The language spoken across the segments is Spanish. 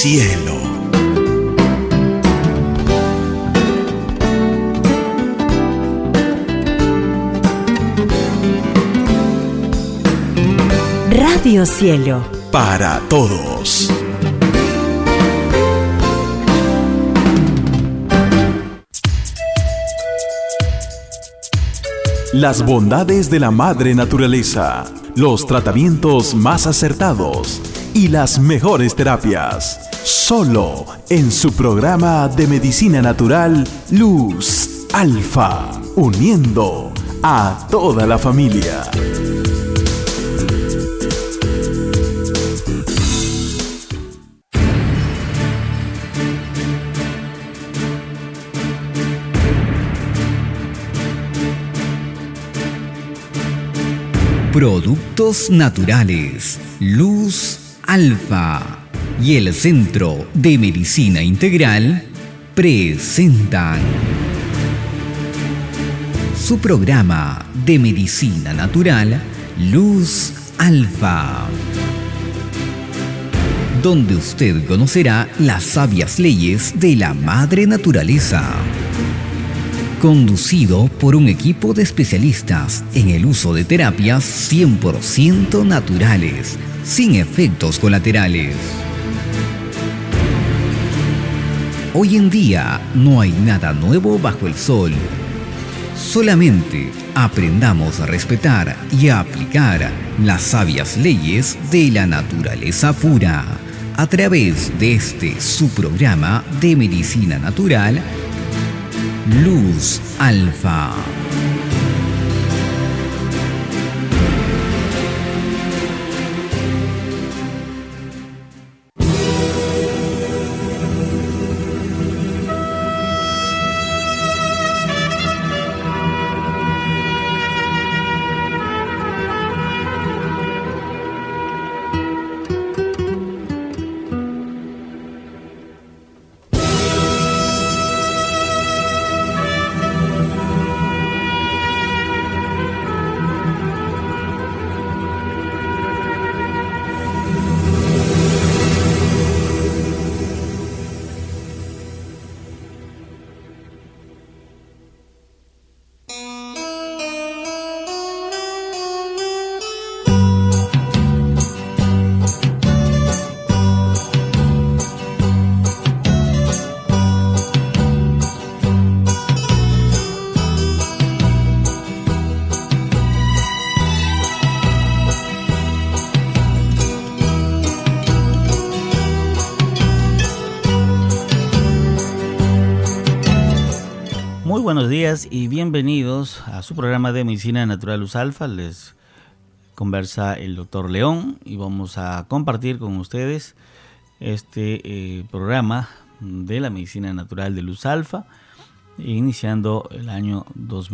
Cielo. Radio Cielo. Para todos. Las bondades de la madre naturaleza, los tratamientos más acertados y las mejores terapias. Solo en su programa de medicina natural Luz Alfa, uniendo a toda la familia. Productos naturales, Luz Alfa y el Centro de Medicina Integral presentan su programa de medicina natural, Luz Alfa, donde usted conocerá las sabias leyes de la madre naturaleza. Conducido por un equipo de especialistas en el uso de terapias 100% naturales, sin efectos colaterales. Hoy en día no hay nada nuevo bajo el sol. Solamente aprendamos a respetar y a aplicar las sabias leyes de la naturaleza pura a través de este su programa de medicina natural, Luz Alfa. Buenos días y bienvenidos a su programa de Medicina Natural Luz Alfa. Les conversa el doctor León y vamos a compartir con ustedes este programa de la Medicina Natural de Luz Alfa, iniciando el año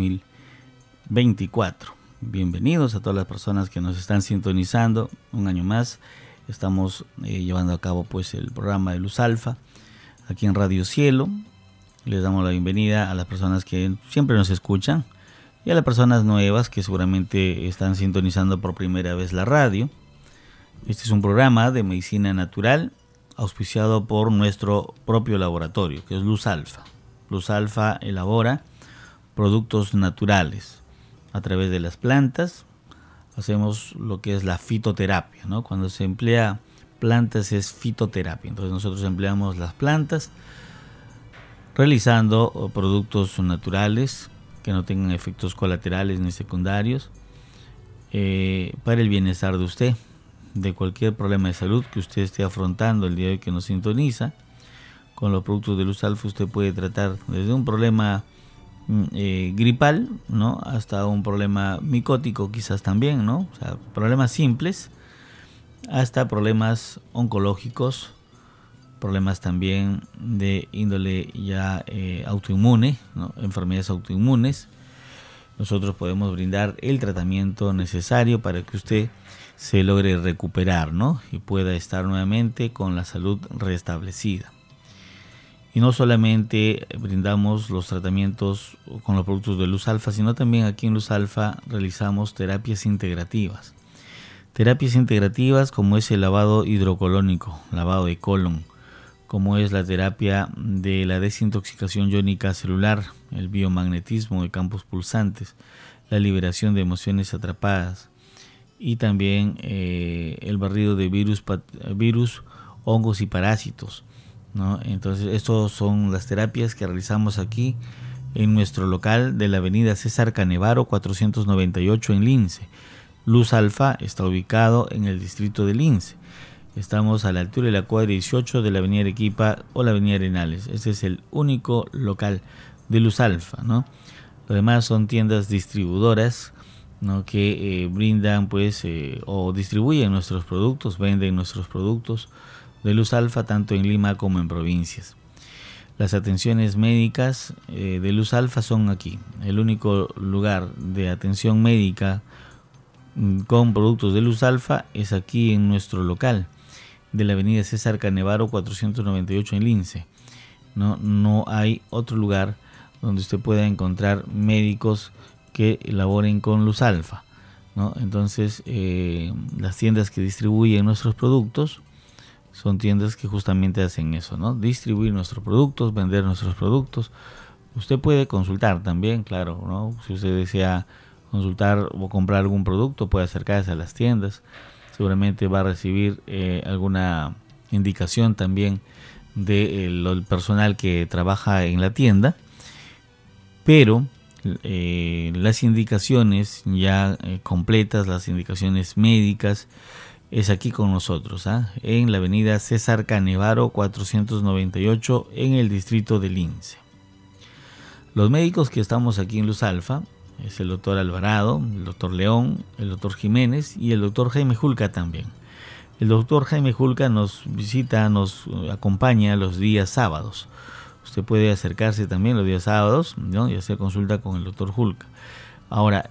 2024. Bienvenidos a todas las personas que nos están sintonizando un año más. Estamos llevando a cabo pues el programa de Luz Alfa aquí en Radio Cielo. Les damos la bienvenida a las personas que siempre nos escuchan y a las personas nuevas que seguramente están sintonizando por primera vez la radio. Este es un programa de medicina natural auspiciado por nuestro propio laboratorio, que es Luz Alfa. Luz Alfa elabora productos naturales a través de las plantas. Hacemos lo que es la fitoterapia, ¿no? Cuando se emplea plantas es fitoterapia. Entonces nosotros empleamos las plantas realizando productos naturales que no tengan efectos colaterales ni secundarios para el bienestar de usted, de cualquier problema de salud que usted esté afrontando el día de hoy que nos sintoniza. Con los productos de Luz Alfa usted puede tratar desde un problema gripal, ¿no?, hasta un problema micótico quizás también, ¿no? O sea, problemas simples hasta problemas oncológicos, problemas también de índole ya autoinmune, ¿no?, enfermedades autoinmunes. Nosotros podemos brindar el tratamiento necesario para que usted se logre recuperar, ¿no?, y pueda estar nuevamente con la salud restablecida. Y no solamente brindamos los tratamientos con los productos de Luz Alfa, sino también aquí en Luz Alfa realizamos terapias integrativas. Terapias integrativas como es el lavado hidrocolónico, lavado de colon, como es la terapia de la desintoxicación iónica celular, el biomagnetismo de campos pulsantes, la liberación de emociones atrapadas y también el barrido de virus, hongos y parásitos, ¿no? Entonces, estas son las terapias que realizamos aquí en nuestro local de la avenida César Canevaro 498 en Lince. Luz Alfa está ubicado en el distrito de Lince. Estamos a la altura de la cuadra 18 de la avenida Arequipa o la avenida Arenales. Este es el único local de Luz Alfa, ¿no? Lo demás son tiendas distribuidoras, ¿no? Que brindan pues o distribuyen nuestros productos, venden nuestros productos de Luz Alfa tanto en Lima como en provincias. Las atenciones médicas de Luz Alfa son aquí. El único lugar de atención médica con productos de Luz Alfa es aquí en nuestro local de la avenida César Canevaro 498 en Lince. No hay otro lugar donde usted pueda encontrar médicos que laboren con Luz Alfa, ¿no? Entonces, las tiendas que distribuyen nuestros productos son tiendas que justamente hacen eso, ¿no? Distribuir nuestros productos, vender nuestros productos. Usted puede consultar también, claro, ¿no? Si usted desea consultar o comprar algún producto, puede acercarse a las tiendas. Seguramente va a recibir alguna indicación también del personal que trabaja en la tienda, pero las indicaciones ya completas, las indicaciones médicas, es aquí con nosotros, en la avenida César Canevaro 498 en el distrito de Lince. Los médicos que estamos aquí en Luz Alfa es el doctor Alvarado, el doctor León, el doctor Jiménez y el doctor Jaime Julca también. El doctor Jaime Julca nos visita, nos acompaña los días sábados. Usted puede acercarse también los días sábados, ¿no? Y hacer consulta con el doctor Julca. Ahora,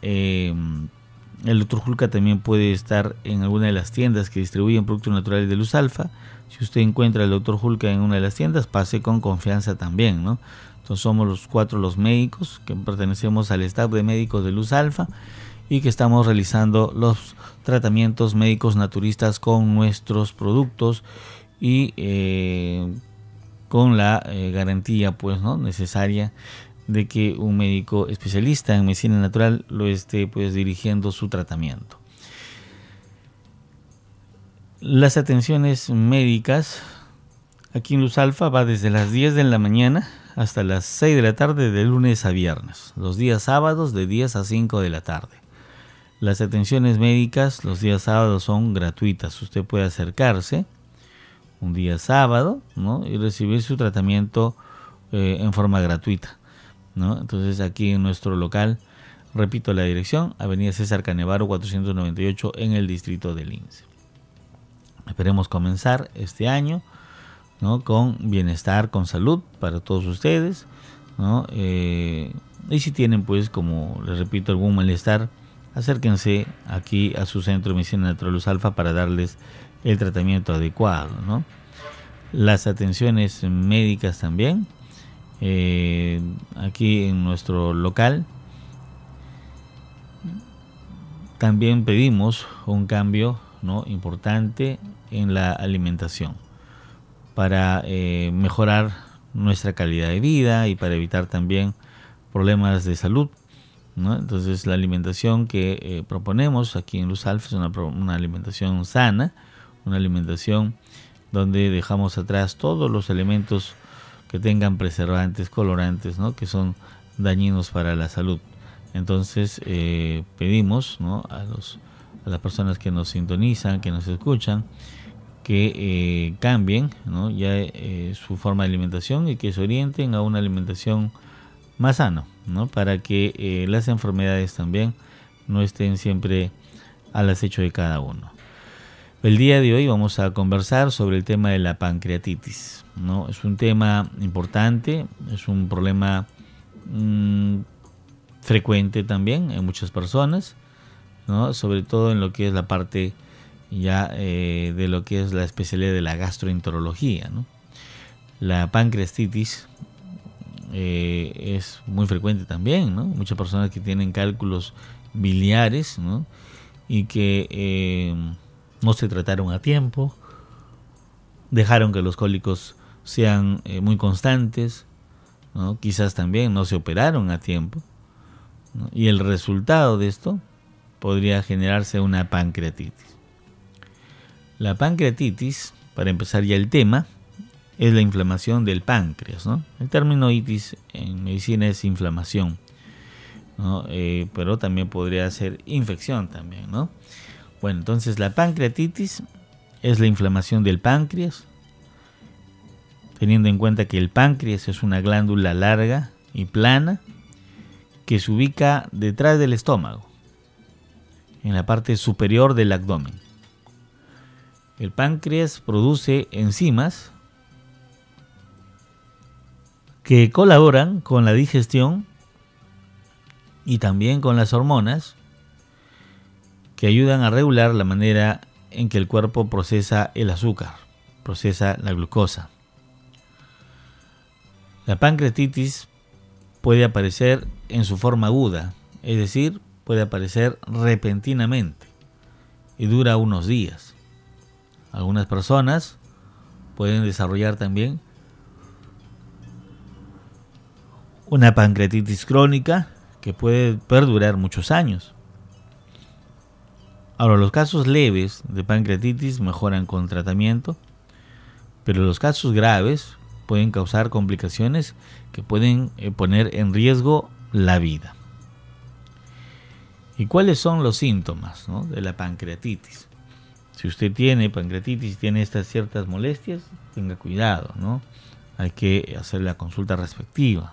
el doctor Julca también puede estar en alguna de las tiendas que distribuyen productos naturales de Luz Alfa. Si usted encuentra al doctor Julca en una de las tiendas, pase con confianza también, ¿no? Entonces somos los 4 los médicos que pertenecemos al staff de médicos de Luz Alfa y que estamos realizando los tratamientos médicos naturistas con nuestros productos y con la garantía pues, ¿no? necesaria de que un médico especialista en medicina natural lo esté pues dirigiendo su tratamiento. Las atenciones médicas aquí en Luz Alfa va desde las 10 de la mañana hasta las 6 de la tarde de lunes a viernes. Los días sábados de 10 a 5 de la tarde. Las atenciones médicas los días sábados son gratuitas. Usted puede acercarse un día sábado, ¿no? y recibir su tratamiento en forma gratuita, ¿no? Entonces aquí en nuestro local, repito la dirección, avenida César Canevaro 498 en el distrito de Lince. Esperemos comenzar este año, ¿no? con bienestar, con salud para todos ustedes, ¿no? Y si tienen pues, como les repito, algún malestar, acérquense aquí a su centro de medicina natural Luz Alfa para darles el tratamiento adecuado, ¿no? Las atenciones médicas también aquí en nuestro local también pedimos un cambio, ¿no? importante en la alimentación para mejorar nuestra calidad de vida y para evitar también problemas de salud, ¿no? Entonces la alimentación que proponemos aquí en Luz Alfa es una alimentación sana, una alimentación donde dejamos atrás todos los elementos que tengan preservantes, colorantes, ¿no? que son dañinos para la salud. Entonces pedimos, ¿no? a las personas que nos sintonizan, que nos escuchan, que cambien, ¿no? ya su forma de alimentación y que se orienten a una alimentación más sana, ¿no? para que las enfermedades también no estén siempre al acecho de cada uno. El día de hoy vamos a conversar sobre el tema de la pancreatitis, ¿no? Es un tema importante, es un problema frecuente también en muchas personas, ¿no? Sobre todo en lo que es la parte ya de lo que es la especialidad de la gastroenterología, ¿no? La pancreatitis es muy frecuente también, ¿no? Muchas personas que tienen cálculos biliares, ¿no? y que no se trataron a tiempo, dejaron que los cólicos sean muy constantes, ¿no? Quizás también no se operaron a tiempo, ¿no? Y el resultado de esto podría generarse una pancreatitis. La pancreatitis, para empezar ya el tema, es la inflamación del páncreas, ¿no? El término itis en medicina es inflamación, ¿no? Pero también podría ser infección también, ¿no? Bueno, entonces la pancreatitis es la inflamación del páncreas, teniendo en cuenta que el páncreas es una glándula larga y plana que se ubica detrás del estómago, en la parte superior del abdomen. El páncreas produce enzimas que colaboran con la digestión y también con las hormonas que ayudan a regular la manera en que el cuerpo procesa el azúcar, procesa la glucosa. La pancreatitis puede aparecer en su forma aguda, es decir, puede aparecer repentinamente y dura unos días. Algunas personas pueden desarrollar también una pancreatitis crónica que puede perdurar muchos años. Ahora, los casos leves de pancreatitis mejoran con tratamiento, pero los casos graves pueden causar complicaciones que pueden poner en riesgo la vida. ¿Y cuáles son los síntomas, ¿no?, de la pancreatitis? Si usted tiene pancreatitis, tiene estas ciertas molestias, tenga cuidado, ¿no? Hay que hacer la consulta respectiva.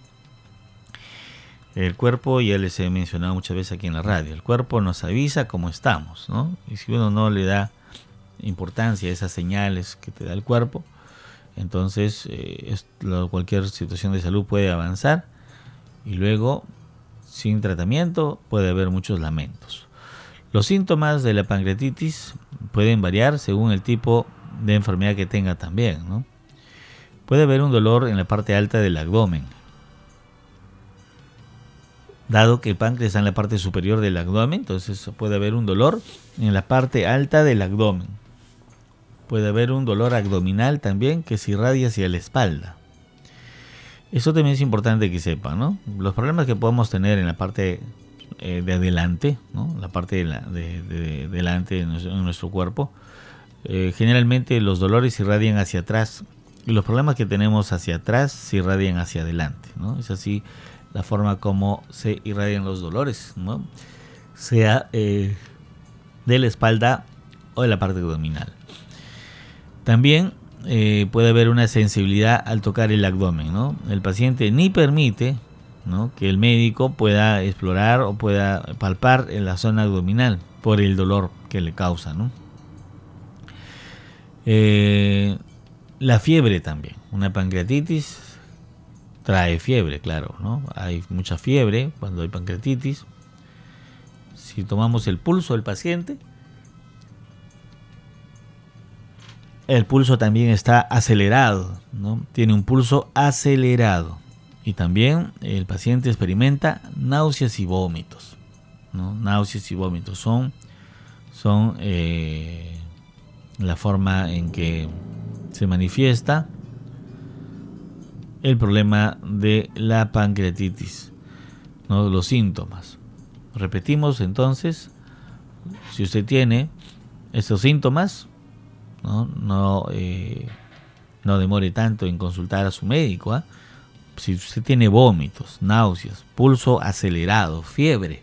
El cuerpo, ya les he mencionado muchas veces aquí en la radio, el cuerpo nos avisa cómo estamos, ¿no? Y si uno no le da importancia a esas señales que te da el cuerpo, entonces cualquier situación de salud puede avanzar y luego, sin tratamiento, puede haber muchos lamentos. Los síntomas de la pancreatitis pueden variar según el tipo de enfermedad que tenga también, ¿no? Puede haber un dolor en la parte alta del abdomen. Dado que el páncreas está en la parte superior del abdomen, entonces puede haber un dolor en la parte alta del abdomen. Puede haber un dolor abdominal también que se irradia hacia la espalda. Eso también es importante que sepan, ¿no? Los problemas que podemos tener en la parte de adelante, ¿no? La parte de delante en nuestro cuerpo, generalmente los dolores se irradian hacia atrás y los problemas que tenemos hacia atrás se irradian hacia adelante, ¿no? Es así la forma como se irradian los dolores, ¿no? Sea de la espalda o de la parte abdominal. También puede haber una sensibilidad al tocar el abdomen, ¿no? El paciente ni permite, ¿no?, que el médico pueda explorar o pueda palpar en la zona abdominal por el dolor que le causa, ¿no? La fiebre también. Una pancreatitis trae fiebre, claro, ¿no? Hay mucha fiebre cuando hay pancreatitis. Si tomamos el pulso del paciente, el pulso también está acelerado, ¿no? Tiene un pulso acelerado. Y también el paciente experimenta náuseas y vómitos, ¿no? Náuseas y vómitos son la forma en que se manifiesta el problema de la pancreatitis, ¿no? Los síntomas. Repetimos entonces, si usted tiene estos síntomas, no demore tanto en consultar a su médico, ¿eh? Si usted tiene vómitos, náuseas, pulso acelerado, fiebre,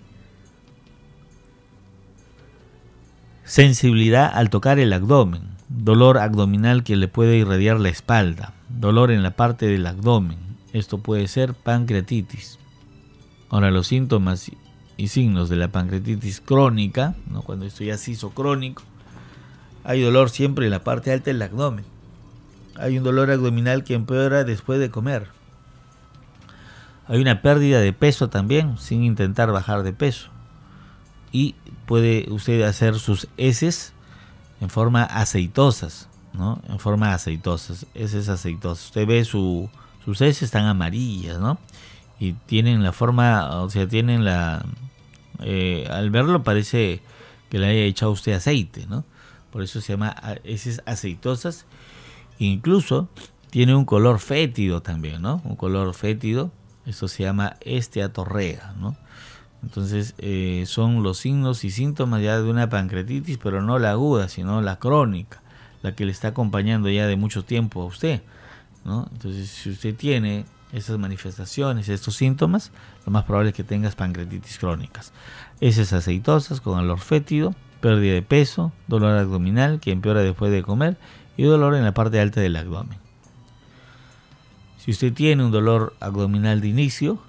sensibilidad al tocar el abdomen, dolor abdominal que le puede irradiar la espalda, dolor en la parte del abdomen, esto puede ser pancreatitis. Ahora, los síntomas y signos de la pancreatitis crónica, ¿no?, cuando esto ya se hizo crónico, hay dolor siempre en la parte alta del abdomen, hay un dolor abdominal que empeora después de comer, hay una pérdida de peso también sin intentar bajar de peso, y puede usted hacer sus heces en forma aceitosas, ¿no? En forma aceitosas, heces aceitosas. Usted ve sus heces están amarillas, ¿no? Y tienen la forma, o sea, tienen la... al verlo parece que le haya echado usted aceite, ¿no? Por eso se llama heces aceitosas. Incluso tiene un color fétido también, ¿no? Un color fétido, eso se llama esteatorrea, ¿no? Entonces son los signos y síntomas ya de una pancreatitis, pero no la aguda, sino la crónica, la que le está acompañando ya de mucho tiempo a usted, ¿no? Entonces, si usted tiene esas manifestaciones, estos síntomas, lo más probable es que tengas pancreatitis crónicas. Heces aceitosas con olor fétido, pérdida de peso, dolor abdominal que empeora después de comer y dolor en la parte alta del abdomen. Si usted tiene un dolor abdominal de inicio,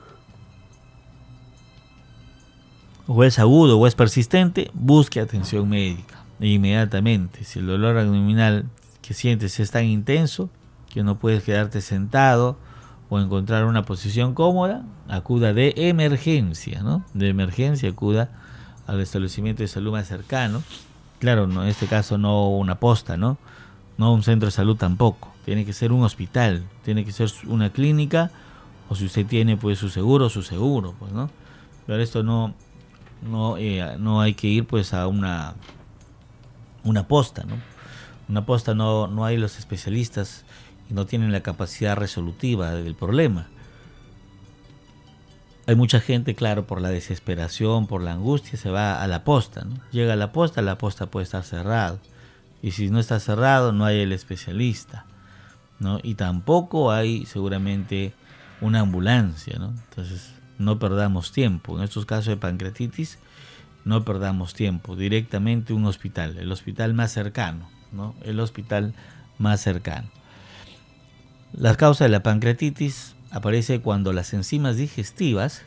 o es agudo o es persistente, busque atención médica inmediatamente. Si el dolor abdominal que sientes es tan intenso que no puedes quedarte sentado o encontrar una posición cómoda, acuda de emergencia, ¿no? De emergencia acuda al establecimiento de salud más cercano. Claro, no, en este caso no una posta, ¿no? No un centro de salud tampoco. Tiene que ser un hospital, tiene que ser una clínica, o si usted tiene pues su seguro, pues, ¿no? Pero esto no hay que ir pues a una posta, ¿no? Una posta no hay los especialistas y no tienen la capacidad resolutiva del problema. Hay mucha gente, claro, por la desesperación, por la angustia, se va a la posta, ¿no? Llega a la posta puede estar cerrado. Y si no está cerrado, no hay el especialista, ¿no? Y tampoco hay seguramente una ambulancia, ¿no? Entonces, no perdamos tiempo. En estos casos de pancreatitis, no perdamos tiempo. Directamente un hospital, el hospital más cercano, ¿no? El hospital más cercano. La causa de la pancreatitis aparece cuando las enzimas digestivas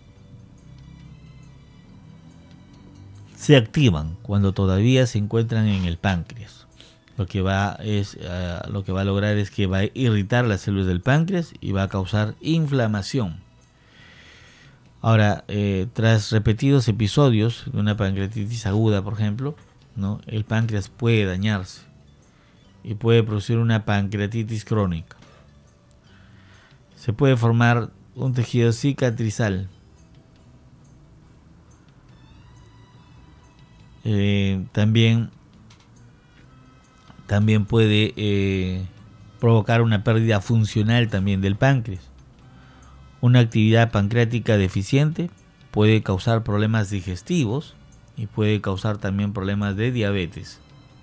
se activan cuando todavía se encuentran en el páncreas. Lo que va a lograr es que va a irritar las células del páncreas y va a causar inflamación. Ahora, tras repetidos episodios de una pancreatitis aguda, por ejemplo, ¿no? El páncreas puede dañarse y puede producir una pancreatitis crónica. Se puede formar un tejido cicatrizal. También puede provocar una pérdida funcional también del páncreas. Una actividad pancreática deficiente puede causar problemas digestivos y puede causar también problemas de diabetes.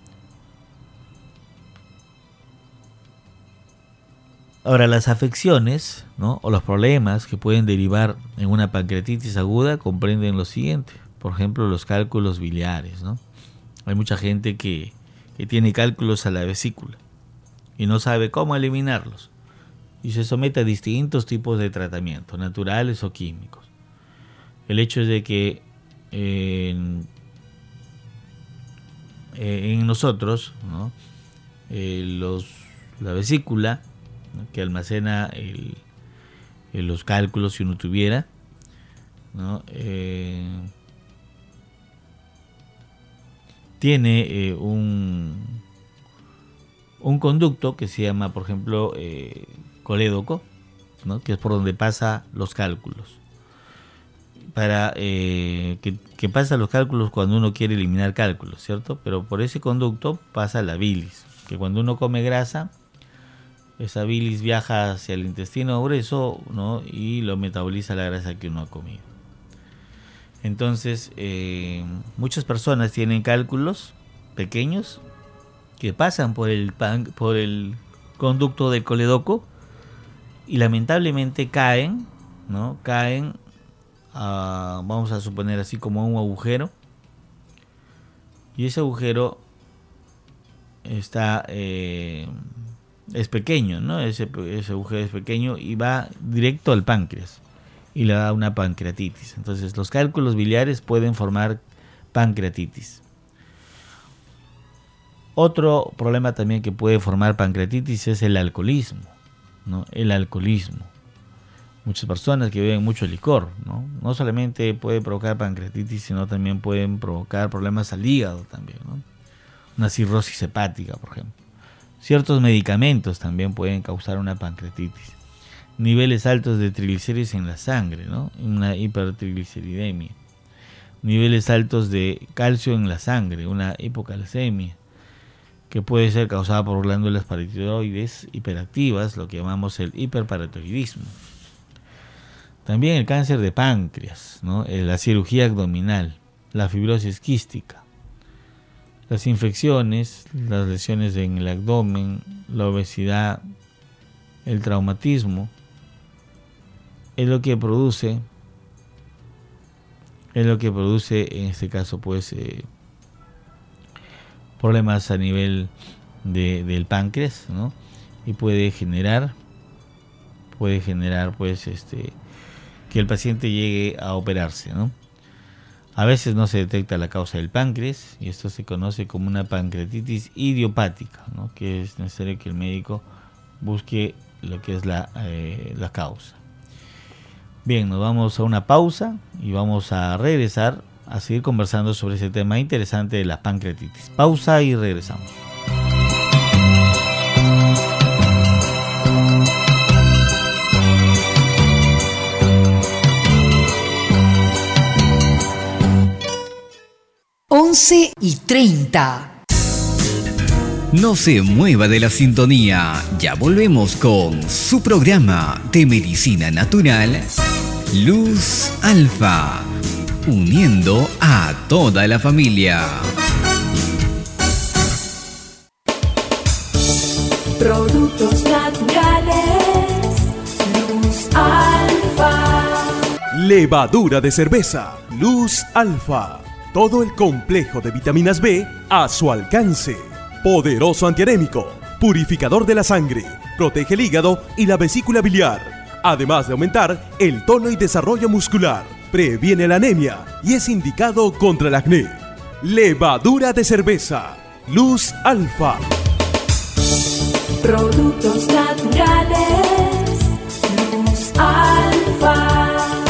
Ahora, las afecciones, ¿no? O los problemas que pueden derivar en una pancreatitis aguda comprenden lo siguiente. Por ejemplo, los cálculos biliares, ¿no? Hay mucha gente que tiene cálculos a la vesícula y no sabe cómo eliminarlos. Y se somete a distintos tipos de tratamientos, naturales o químicos. El hecho es de que en nosotros, ¿no? La vesícula, ¿no? Que almacena los cálculos, si uno tuviera, ¿no? Tiene un conducto que se llama, por ejemplo, colédoco, ¿no? Que es por donde pasa los cálculos. Para que pasa los cálculos cuando uno quiere eliminar cálculos, ¿cierto? Pero por ese conducto pasa la bilis, que cuando uno come grasa, esa bilis viaja hacia el intestino grueso, ¿no? Y lo metaboliza la grasa que uno ha comido. Entonces, muchas personas tienen cálculos pequeños que pasan por el conducto del colédoco y lamentablemente caen, ¿no? Vamos a suponer así como un agujero, y ese agujero es pequeño, ¿no? Ese agujero es pequeño y va directo al páncreas y le da una pancreatitis. Entonces, los cálculos biliares pueden formar pancreatitis. Otro problema también que puede formar pancreatitis es el alcoholismo, ¿no? El alcoholismo. Muchas personas que beben mucho licor, no solamente puede provocar pancreatitis, sino también pueden provocar problemas al hígado también, ¿no? Una cirrosis hepática, por ejemplo. Ciertos medicamentos también pueden causar una pancreatitis. Niveles altos de triglicéridos en la sangre, ¿no? Una hipertrigliceridemia. Niveles altos de calcio en la sangre, una hipocalcemia, que puede ser causada por glándulas paratiroides hiperactivas, lo que llamamos el hiperparatiroidismo. También el cáncer de páncreas, ¿no? La cirugía abdominal, la fibrosis quística, las infecciones, las lesiones en el abdomen, la obesidad, el traumatismo, es lo que produce en este caso pues problemas a nivel del páncreas, ¿no? Y puede generar pues que el paciente llegue a operarse, ¿no? A veces no se detecta la causa del páncreas y esto se conoce como una pancreatitis idiopática, ¿no? Que es necesario que el médico busque lo que es la causa. Bien, nos vamos a una pausa y vamos a regresar a seguir conversando sobre ese tema interesante de la pancreatitis. Pausa y regresamos. Once y 30. No se mueva de la sintonía, ya volvemos con su programa de medicina natural, Luz Alfa, uniendo a toda la familia. Productos naturales, Luz Alfa. Levadura de cerveza, Luz Alfa. Todo el complejo de vitaminas B a su alcance. Poderoso antianémico, purificador de la sangre, protege el hígado y la vesícula biliar, además de aumentar el tono y desarrollo muscular, previene la anemia y es indicado contra el acné. Levadura de cerveza, Luz Alfa. Productos naturales, Luz Alfa.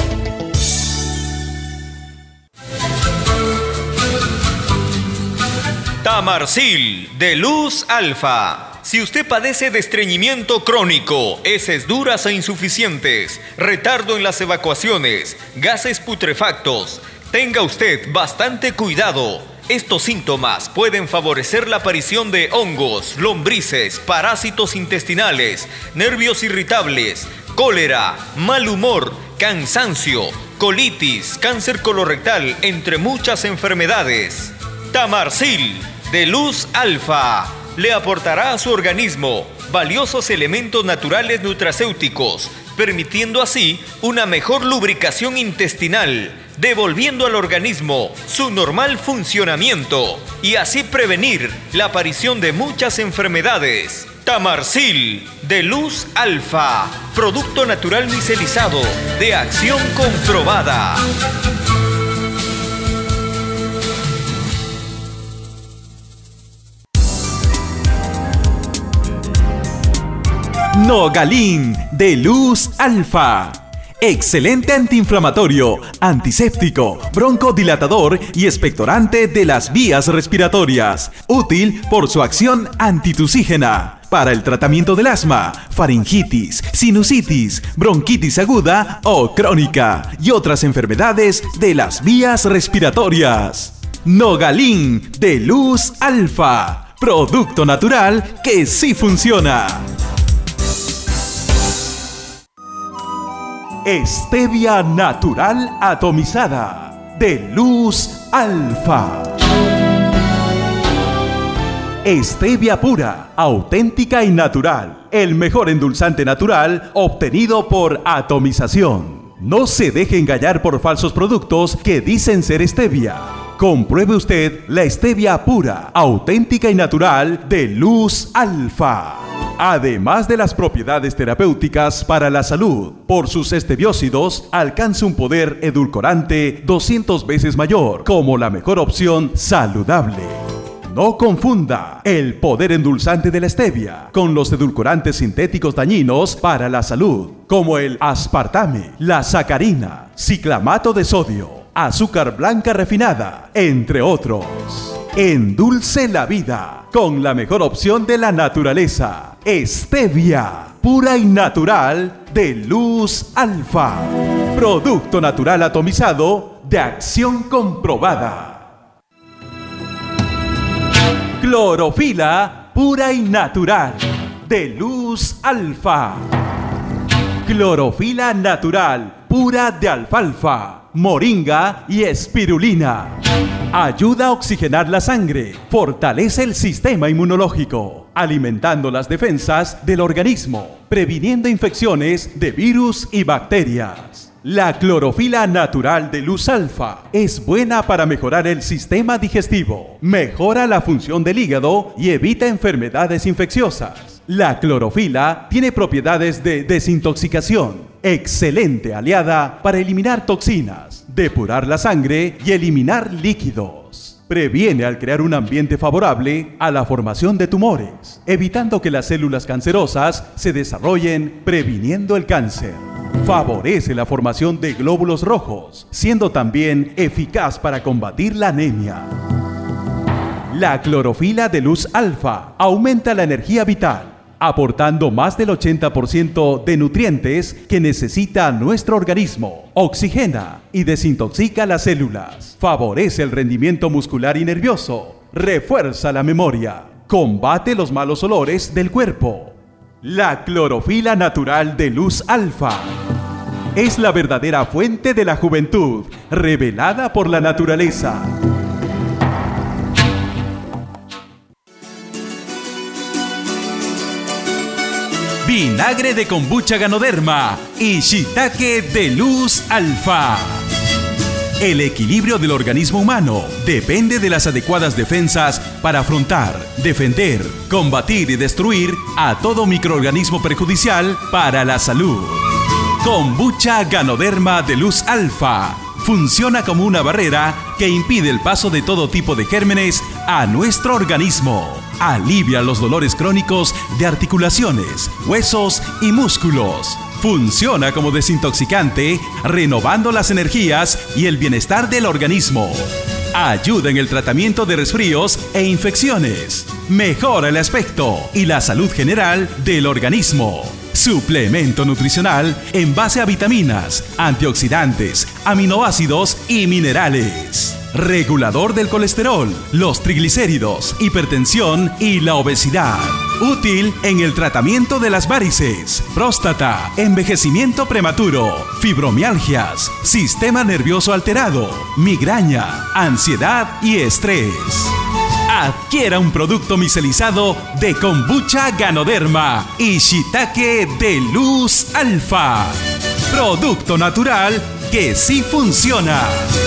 Tamarsil de Luz Alfa. Si usted padece de estreñimiento crónico, heces duras e insuficientes, retardo en las evacuaciones, gases putrefactos, tenga usted bastante cuidado. Estos síntomas pueden favorecer la aparición de hongos, lombrices, parásitos intestinales, nervios irritables, cólera, mal humor, cansancio, colitis, cáncer colorectal, entre muchas enfermedades. Tamarsil de Luz Alfa le aportará a su organismo valiosos elementos naturales nutracéuticos, permitiendo así una mejor lubricación intestinal, devolviendo al organismo su normal funcionamiento y así prevenir la aparición de muchas enfermedades. Tamarsil de Luz Alfa, producto natural micelizado de acción comprobada. Nogalín de Luz Alfa. Excelente antiinflamatorio, antiséptico, broncodilatador y expectorante de las vías respiratorias. Útil por su acción antitusígena. Para el tratamiento del asma, faringitis, sinusitis, bronquitis aguda o crónica y otras enfermedades de las vías respiratorias. Nogalín de Luz Alfa. Producto natural que sí funciona. Stevia natural atomizada de Luz Alfa. Stevia pura, auténtica y natural. El mejor endulzante natural obtenido por atomización. No se deje engañar por falsos productos que dicen ser stevia. Compruebe usted la stevia pura, auténtica y natural de Luz Alfa. Además de las propiedades terapéuticas para la salud, por sus estebiócidos alcanza un poder edulcorante 200 veces mayor, como la mejor opción saludable. No confunda el poder endulzante de la stevia con los edulcorantes sintéticos dañinos para la salud, como el aspartame, la sacarina, ciclamato de sodio, azúcar blanca refinada, entre otros. Endulce la vida con la mejor opción de la naturaleza. Stevia, pura y natural de Luz Alfa. Producto natural atomizado de acción comprobada. Clorofila pura y natural de Luz Alfa. Clorofila natural pura de alfalfa, moringa y espirulina. Ayuda a oxigenar la sangre, fortalece el sistema inmunológico, alimentando las defensas del organismo, previniendo infecciones de virus y bacterias. La clorofila natural de Luz Alfa es buena para mejorar el sistema digestivo, mejora la función del hígado y evita enfermedades infecciosas. La clorofila tiene propiedades de desintoxicación, excelente aliada para eliminar toxinas, depurar la sangre y eliminar líquidos. Previene al crear un ambiente favorable a la formación de tumores, evitando que las células cancerosas se desarrollen, previniendo el cáncer. Favorece la formación de glóbulos rojos, siendo también eficaz para combatir la anemia. La clorofila de Luz Alfa aumenta la energía vital, aportando más del 80% de nutrientes que necesita nuestro organismo. Oxigena y desintoxica las células. Favorece el rendimiento muscular y nervioso. Refuerza la memoria. Combate los malos olores del cuerpo. La clorofila natural de Luz Alfa es la verdadera fuente de la juventud, revelada por la naturaleza. Vinagre de kombucha Ganoderma y shiitake de Luz Alfa. El equilibrio del organismo humano depende de las adecuadas defensas para afrontar, defender, combatir y destruir a todo microorganismo perjudicial para la salud. Kombucha Ganoderma de Luz Alfa funciona como una barrera que impide el paso de todo tipo de gérmenes a nuestro organismo. Alivia los dolores crónicos de articulaciones, huesos y músculos. Funciona como desintoxicante, renovando las energías y el bienestar del organismo. Ayuda en el tratamiento de resfríos e infecciones. Mejora el aspecto y la salud general del organismo. Suplemento nutricional en base a vitaminas, antioxidantes, aminoácidos y minerales. Regulador del colesterol, los triglicéridos, hipertensión y la obesidad. Útil en el tratamiento de las varices, próstata, envejecimiento prematuro, fibromialgias, sistema nervioso alterado, migraña, ansiedad y estrés. Adquiera un producto micelizado de kombucha Ganoderma y shiitake de Luz Alfa. Producto natural que sí funciona.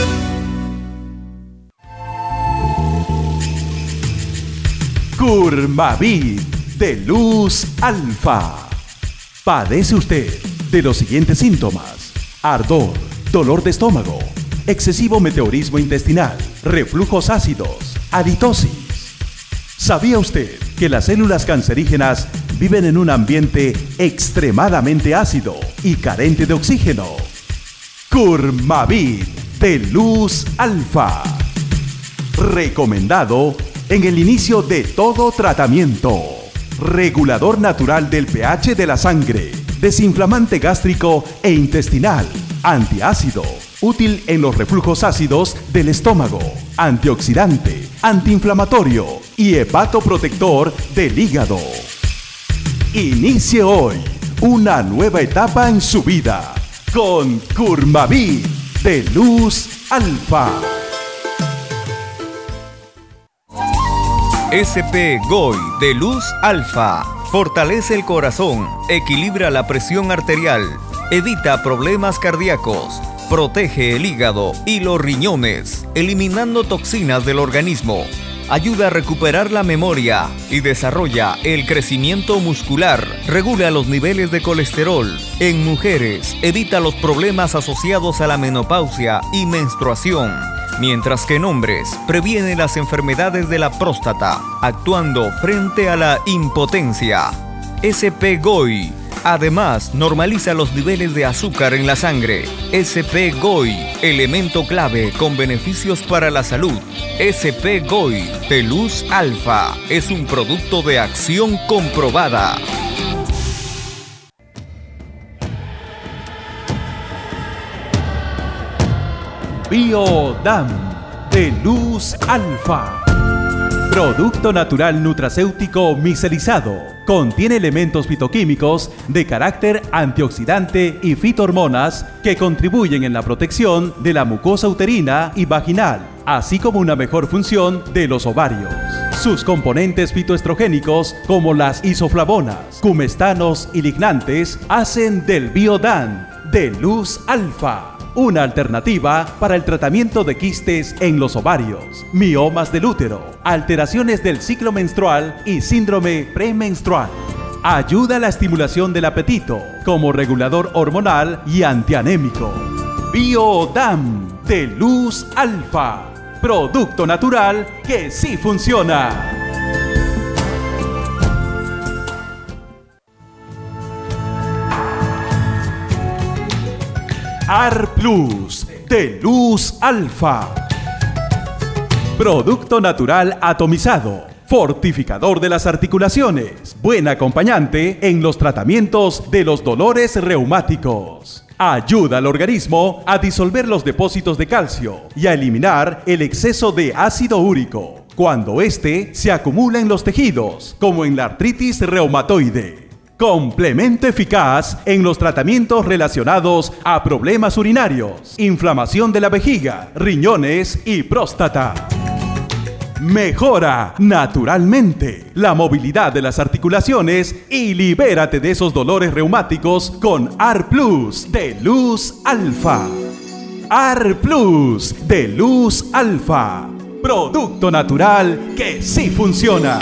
Curmavit de Luz Alfa. ¿Padece usted de los siguientes síntomas? Ardor, dolor de estómago, excesivo meteorismo intestinal, reflujos ácidos, halitosis. ¿Sabía usted que las células cancerígenas viven en un ambiente extremadamente ácido y carente de oxígeno? Curmavit de Luz Alfa. Recomendado en el inicio de todo tratamiento. Regulador natural del pH de la sangre, desinflamante gástrico e intestinal, antiácido, útil en los reflujos ácidos del estómago, antioxidante, antiinflamatorio y hepatoprotector del hígado. Inicie hoy una nueva etapa en su vida con Curmavit de Luz Alfa. SP GOI de Luz Alfa fortalece el corazón, equilibra la presión arterial, evita problemas cardíacos, protege el hígado y los riñones, eliminando toxinas del organismo, ayuda a recuperar la memoria y desarrolla el crecimiento muscular, regula los niveles de colesterol. En mujeres, evita los problemas asociados a la menopausia y menstruación. Mientras que en hombres, previene las enfermedades de la próstata, actuando frente a la impotencia. SP GOI. Además, normaliza los niveles de azúcar en la sangre. SP GOI, elemento clave con beneficios para la salud. SP GOI de Luz Alfa es un producto de acción comprobada. Biodam de Luz Alfa. Producto natural nutracéutico micelizado. Contiene elementos fitoquímicos de carácter antioxidante y fitohormonas que contribuyen en la protección de la mucosa uterina y vaginal, así como una mejor función de los ovarios. Sus componentes fitoestrogénicos, como las isoflavonas, cumestanos y lignantes, hacen del Biodan de Luz Alfa una alternativa para el tratamiento de quistes en los ovarios, miomas del útero, alteraciones del ciclo menstrual y síndrome premenstrual. Ayuda a la estimulación del apetito como regulador hormonal y antianémico. Biodam de Luz Alfa, producto natural que sí funciona. AR Plus de Luz Alfa. Producto natural atomizado, fortificador de las articulaciones, buen acompañante en los tratamientos de los dolores reumáticos. Ayuda al organismo a disolver los depósitos de calcio y a eliminar el exceso de ácido úrico cuando éste se acumula en los tejidos, como en la artritis reumatoide. Complemento eficaz en los tratamientos relacionados a problemas urinarios, inflamación de la vejiga, riñones y próstata. Mejora naturalmente la movilidad de las articulaciones y libérate de esos dolores reumáticos con AR Plus de Luz Alfa. AR Plus de Luz Alfa. Producto natural que sí funciona.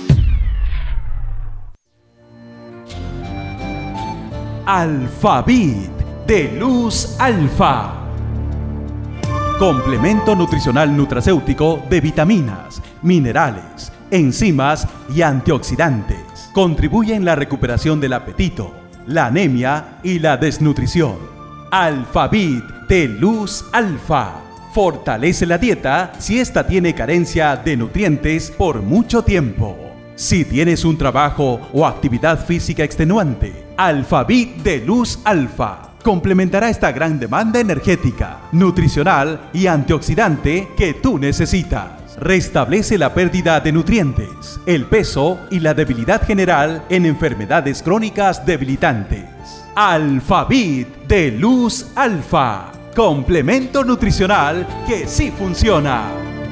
Alfavit de Luz Alfa. Complemento nutricional nutracéutico de vitaminas, minerales, enzimas y antioxidantes. Contribuye en la recuperación del apetito, la anemia y la desnutrición. Alfavit de Luz Alfa. Fortalece la dieta si ésta tiene carencia de nutrientes por mucho tiempo. Si tienes un trabajo o actividad física extenuante, Alfavit de Luz Alfa complementará esta gran demanda energética, nutricional y antioxidante que tú necesitas. Restablece la pérdida de nutrientes, el peso y la debilidad general en enfermedades crónicas debilitantes. Alfavit de Luz Alfa. Complemento nutricional que sí funciona.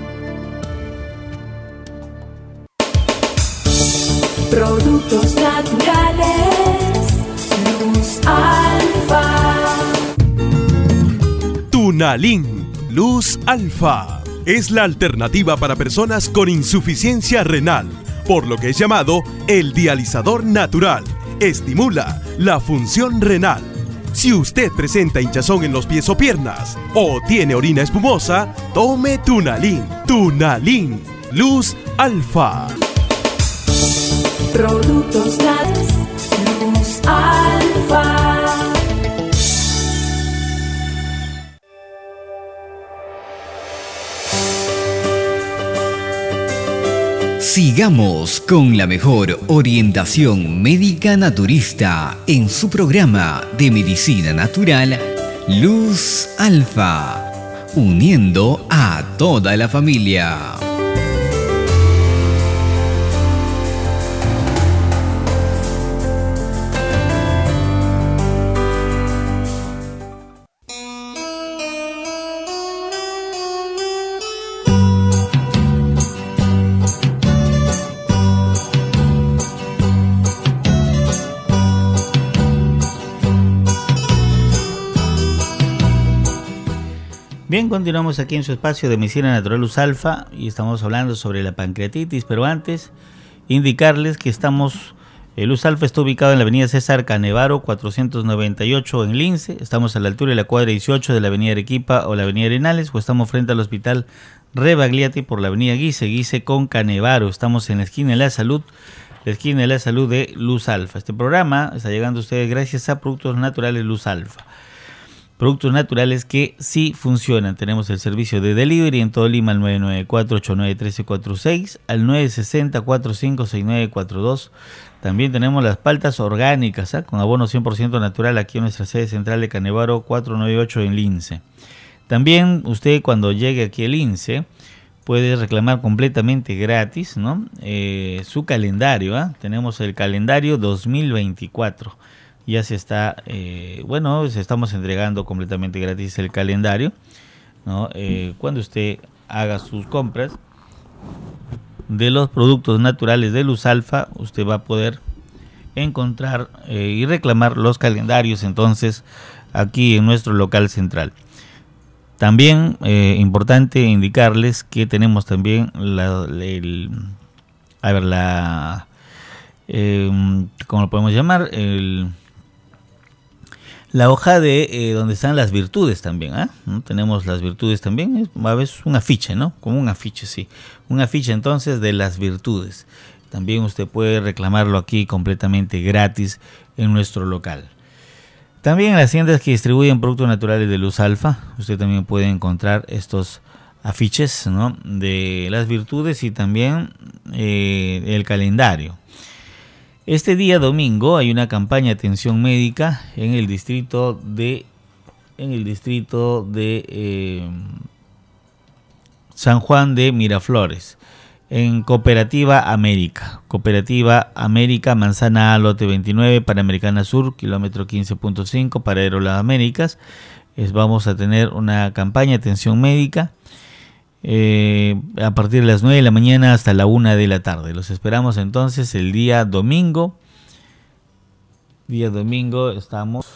Productos naturales, Luz Alfa. Tunalin Luz Alfa es la alternativa para personas con insuficiencia renal, por lo que es llamado el dializador natural. Estimula la función renal. Si usted presenta hinchazón en los pies o piernas o tiene orina espumosa, tome Tunalin. Tunalin Luz Alfa. Productos naturales, Luz Alfa. Sigamos con la mejor orientación médica naturista en su programa de medicina natural Luz Alfa, uniendo a toda la familia. Bien, continuamos aquí en su espacio de Medicina Natural Luz Alfa y estamos hablando sobre la pancreatitis, pero antes indicarles que Luz Alfa está ubicado en la avenida César Canevaro 498 en Lince. Estamos a la altura de la cuadra 18 de la avenida Arequipa o la avenida Arenales, o estamos frente al hospital Rebagliati por la avenida Guise con Canevaro. Estamos en la esquina de la salud de Luz Alfa. Este programa está llegando a ustedes gracias a Productos Naturales Luz Alfa. Productos naturales que sí funcionan. Tenemos el servicio de delivery en todo Lima al 994-89-1346, al 960-456942. También tenemos las paltas orgánicas, con abono 100% natural aquí en nuestra sede central de Canevaro 498 en Lince. También usted cuando llegue aquí a Lince puede reclamar completamente gratis, ¿no? Su calendario, ¿ah? Tenemos el calendario 2024. Ya se está, estamos entregando completamente gratis el calendario, ¿no? Cuando usted haga sus compras de los productos naturales de Luz Alfa, usted va a poder encontrar y reclamar los calendarios entonces aquí en nuestro local central. También importante indicarles que tenemos también ¿cómo lo podemos llamar? La hoja de donde están las virtudes también, ¿no? Tenemos las virtudes también, a veces un afiche, ¿no? Como un afiche, sí. Un afiche entonces de las virtudes. También usted puede reclamarlo aquí completamente gratis en nuestro local. También en las tiendas que distribuyen productos naturales de Luz Alfa, usted también puede encontrar estos afiches, ¿no? De las virtudes y también el calendario. Este día domingo hay una campaña de atención médica en el distrito de San Juan de Miraflores, en Cooperativa América, Manzana A, lote 29, Panamericana Sur, kilómetro 15.5, Paradero Las Américas. Vamos a tener una campaña de atención médica a partir de las 9 de la mañana hasta la 1 de la tarde. Los esperamos entonces el día domingo. Estamos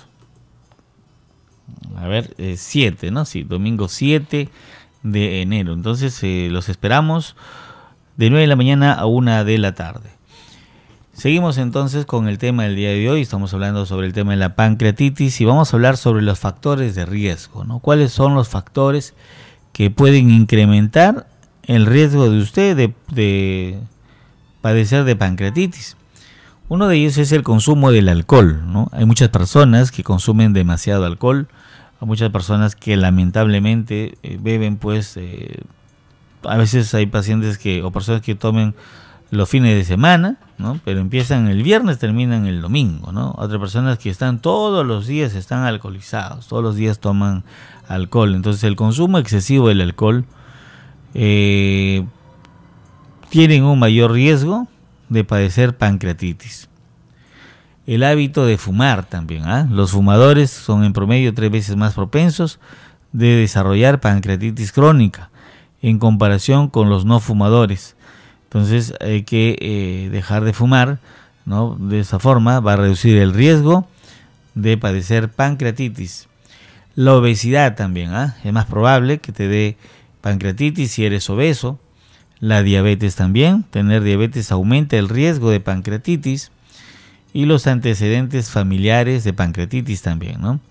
7, ¿no? Sí, domingo 7 de enero. Entonces los esperamos de 9 de la mañana a 1 de la tarde. Seguimos entonces con el tema del día de hoy. Estamos hablando sobre el tema de la pancreatitis y vamos a hablar sobre los factores de riesgo, ¿no? ¿Cuáles son los factores que pueden incrementar el riesgo de usted de padecer de pancreatitis? Uno de ellos es el consumo del alcohol, ¿no? Hay muchas personas que consumen demasiado alcohol, hay muchas personas que lamentablemente beben, pues a veces hay pacientes o personas que tomen los fines de semana, ¿no? Pero empiezan el viernes, terminan el domingo, ¿no? Otras personas que están todos los días, están alcoholizados, todos los días toman alcohol. Entonces el consumo excesivo del alcohol tienen un mayor riesgo de padecer pancreatitis. El hábito de fumar también, los fumadores son en promedio 3 veces más propensos de desarrollar pancreatitis crónica en comparación con los no fumadores. Entonces hay que dejar de fumar, ¿no? De esa forma va a reducir el riesgo de padecer pancreatitis. La obesidad también, es más probable que te dé pancreatitis si eres obeso. La diabetes también, tener diabetes aumenta el riesgo de pancreatitis. Y los antecedentes familiares de pancreatitis también, ¿no?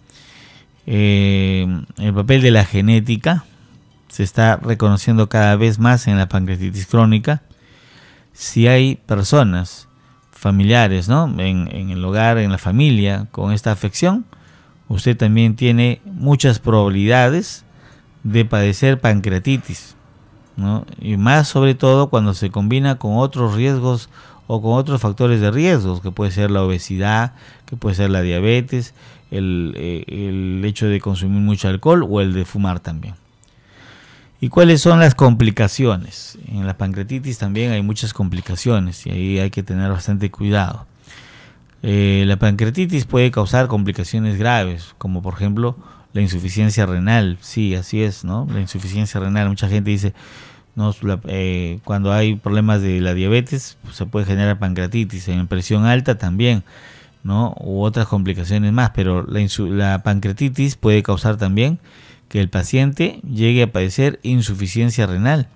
El papel de la genética se está reconociendo cada vez más en la pancreatitis crónica. Si hay personas familiares, ¿no? En el hogar, en la familia, con esta afección, usted también tiene muchas probabilidades de padecer pancreatitis, ¿no? Y más sobre todo cuando se combina con otros riesgos o con otros factores de riesgos, que puede ser la obesidad, que puede ser la diabetes, el hecho de consumir mucho alcohol o el de fumar también. ¿Y cuáles son las complicaciones? En la pancreatitis también hay muchas complicaciones y ahí hay que tener bastante cuidado. La pancreatitis puede causar complicaciones graves, como por ejemplo la insuficiencia renal. Sí, así es, ¿no? La insuficiencia renal, mucha gente dice, no, cuando hay problemas de la diabetes, pues, se puede generar pancreatitis. En presión alta también, ¿no? U otras complicaciones más, pero la pancreatitis puede causar también que el paciente llegue a padecer insuficiencia renal.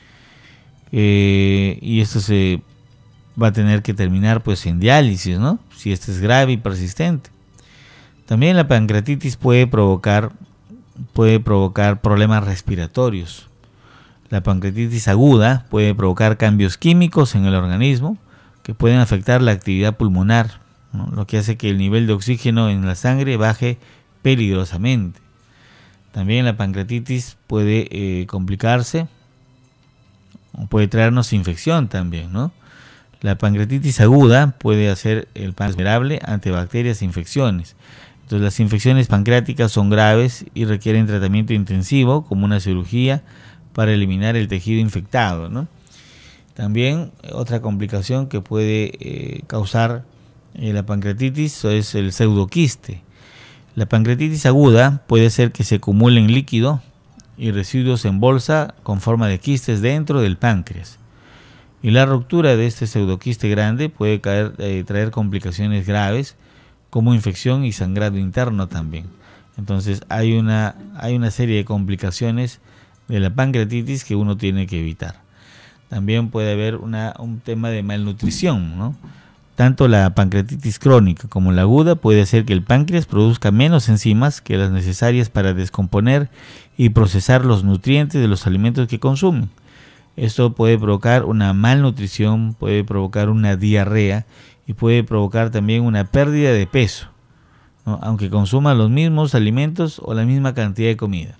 Y esto se va a tener que terminar pues en diálisis, ¿no? Si esto es grave y persistente. También la pancreatitis puede provocar problemas respiratorios. La pancreatitis aguda puede provocar cambios químicos en el organismo que pueden afectar la actividad pulmonar, ¿no? Lo que hace que el nivel de oxígeno en la sangre baje peligrosamente. También la pancreatitis puede complicarse o puede traernos infección también, ¿no? La pancreatitis aguda puede hacer el páncreas vulnerable ante bacterias e infecciones. Entonces las infecciones pancreáticas son graves y requieren tratamiento intensivo como una cirugía para eliminar el tejido infectado, ¿no? También otra complicación que puede causar la pancreatitis es el pseudoquiste. La pancreatitis aguda puede ser que se acumulen líquido y residuos en bolsa con forma de quistes dentro del páncreas. Y la ruptura de este pseudoquiste grande puede traer complicaciones graves como infección y sangrado interno también. Entonces hay una serie de complicaciones de la pancreatitis que uno tiene que evitar. También puede haber un tema de malnutrición, ¿no? Tanto la pancreatitis crónica como la aguda puede hacer que el páncreas produzca menos enzimas que las necesarias para descomponer y procesar los nutrientes de los alimentos que consumen. Esto puede provocar una malnutrición, puede provocar una diarrea y puede provocar también una pérdida de peso, ¿no? Aunque consuma los mismos alimentos o la misma cantidad de comida.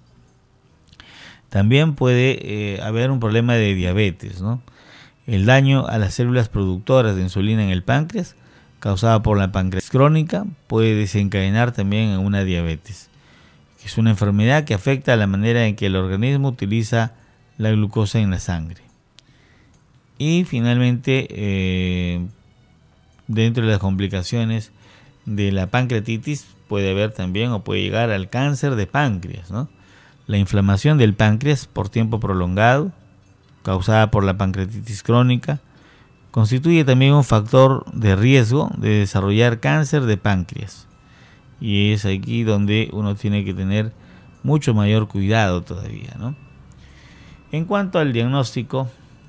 También puede haber un problema de diabetes, ¿no? El daño a las células productoras de insulina en el páncreas, causada por la pancreatitis crónica, puede desencadenar también en una diabetes, que es una enfermedad que afecta a la manera en que el organismo utiliza la glucosa en la sangre. Y finalmente, dentro de las complicaciones de la pancreatitis puede haber también o puede llegar al cáncer de páncreas, ¿no? La inflamación del páncreas por tiempo prolongado, causada por la pancreatitis crónica, constituye también un factor de riesgo de desarrollar cáncer de páncreas. Y es aquí donde uno tiene que tener mucho mayor cuidado todavía, ¿no? En cuanto al diagnóstico,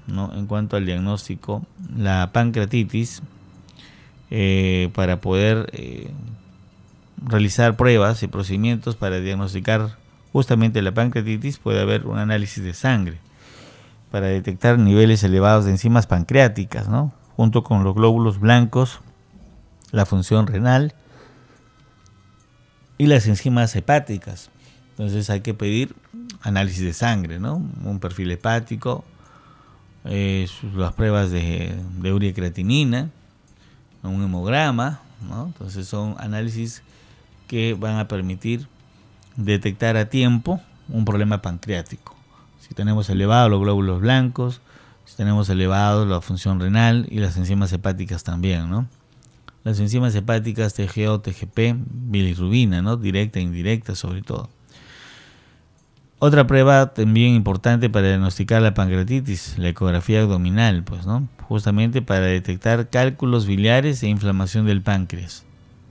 la pancreatitis, para poder realizar pruebas y procedimientos para diagnosticar justamente la pancreatitis, puede haber un análisis de sangre para detectar niveles elevados de enzimas pancreáticas, ¿no? Junto con los glóbulos blancos, la función renal y las enzimas hepáticas. Entonces hay que pedir análisis de sangre, ¿no? Un perfil hepático, las pruebas de urea y creatinina, un hemograma, ¿no? Entonces son análisis que van a permitir detectar a tiempo un problema pancreático. Si tenemos elevados los glóbulos blancos, si tenemos elevados la función renal y las enzimas hepáticas también, ¿no? Las enzimas hepáticas TGO, TGP, bilirrubina, ¿no? Directa e indirecta sobre todo. Otra prueba también importante para diagnosticar la pancreatitis, la ecografía abdominal, pues, ¿no? Justamente para detectar cálculos biliares e inflamación del páncreas.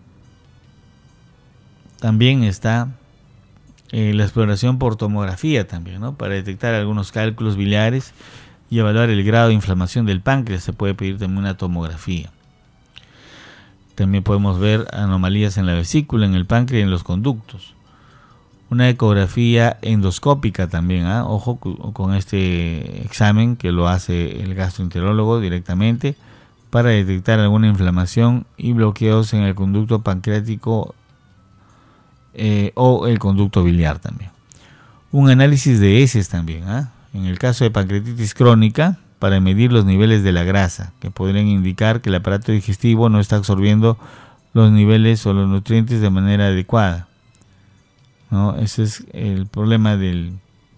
También está la exploración por tomografía también, ¿no? Para detectar algunos cálculos biliares y evaluar el grado de inflamación del páncreas se puede pedir también una tomografía. También podemos ver anomalías en la vesícula, en el páncreas y en los conductos. Una ecografía endoscópica también, ¿eh? Ojo con este examen que lo hace el gastroenterólogo directamente para detectar alguna inflamación y bloqueos en el conducto pancreático o el conducto biliar también. Un análisis de heces también, ¿eh? En el caso de pancreatitis crónica, para medir los niveles de la grasa, que podrían indicar que el aparato digestivo no está absorbiendo los niveles o los nutrientes de manera adecuada, ¿no? Ese es el problema de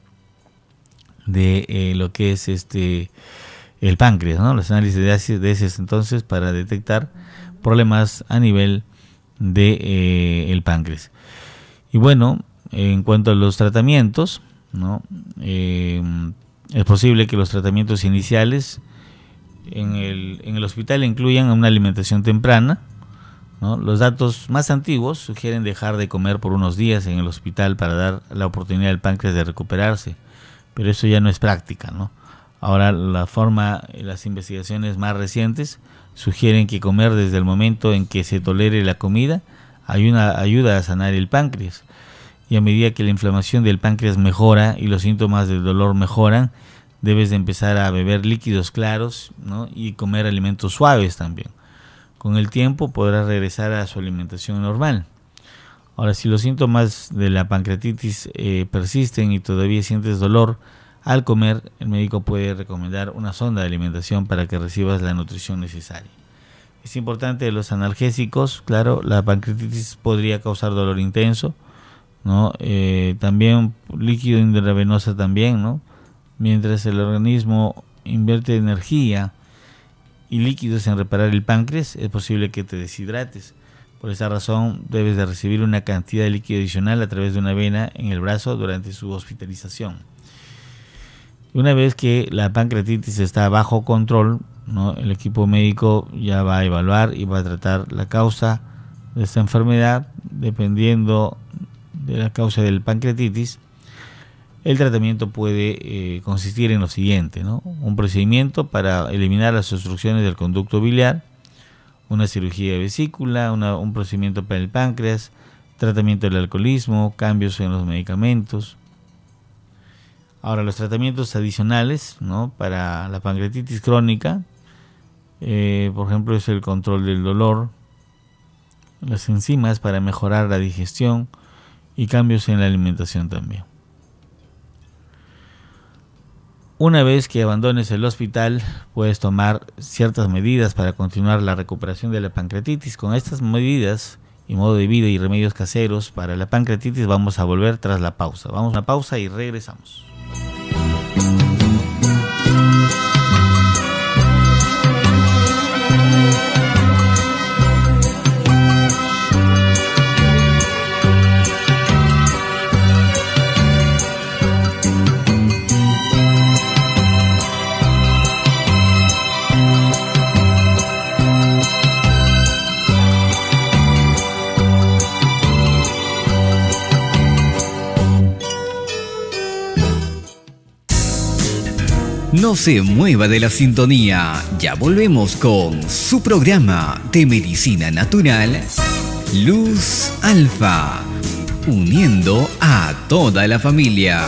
lo que es el páncreas, ¿no? Los análisis de heces entonces para detectar problemas a nivel de el páncreas. Y bueno, en cuanto a los tratamientos, ¿no? Es posible que los tratamientos iniciales en el hospital incluyan una alimentación temprana, ¿no? Los datos más antiguos sugieren dejar de comer por unos días en el hospital para dar la oportunidad al páncreas de recuperarse, pero eso ya no es práctica, ¿no? Ahora las investigaciones más recientes sugieren que comer desde el momento en que se tolere la comida ayuda a sanar el páncreas, y a medida que la inflamación del páncreas mejora y los síntomas del dolor mejoran, debes de empezar a beber líquidos claros, ¿no? Y comer alimentos suaves también. Con el tiempo podrás regresar a su alimentación normal. Ahora, si los síntomas de la pancreatitis persisten y todavía sientes dolor al comer, el médico puede recomendar una sonda de alimentación para que recibas la nutrición necesaria. Es importante los analgésicos, claro, la pancreatitis podría causar dolor intenso, ¿no? También líquido intravenoso también, ¿no? Mientras el organismo invierte energía y líquidos en reparar el páncreas, es posible que te deshidrates. Por esa razón debes de recibir una cantidad de líquido adicional a través de una vena en el brazo durante su hospitalización. Una vez que la pancreatitis está bajo control, ¿no? El equipo médico ya va a evaluar y va a tratar la causa de esta enfermedad. Dependiendo de la causa del pancreatitis, el tratamiento puede consistir en lo siguiente, ¿no? Un procedimiento para eliminar las obstrucciones del conducto biliar, una cirugía de vesícula, un procedimiento para el páncreas, tratamiento del alcoholismo, cambios en los medicamentos. Ahora, los tratamientos adicionales, ¿no? Para la pancreatitis crónica, por ejemplo, es el control del dolor, las enzimas para mejorar la digestión y cambios en la alimentación también. Una vez que abandones el hospital, puedes tomar ciertas medidas para continuar la recuperación de la pancreatitis. Con estas medidas y modo de vida y remedios caseros para la pancreatitis vamos a volver tras la pausa. Vamos a una pausa y regresamos. No se mueva de la sintonía, ya volvemos con su programa de medicina natural, Luz Alfa, uniendo a toda la familia.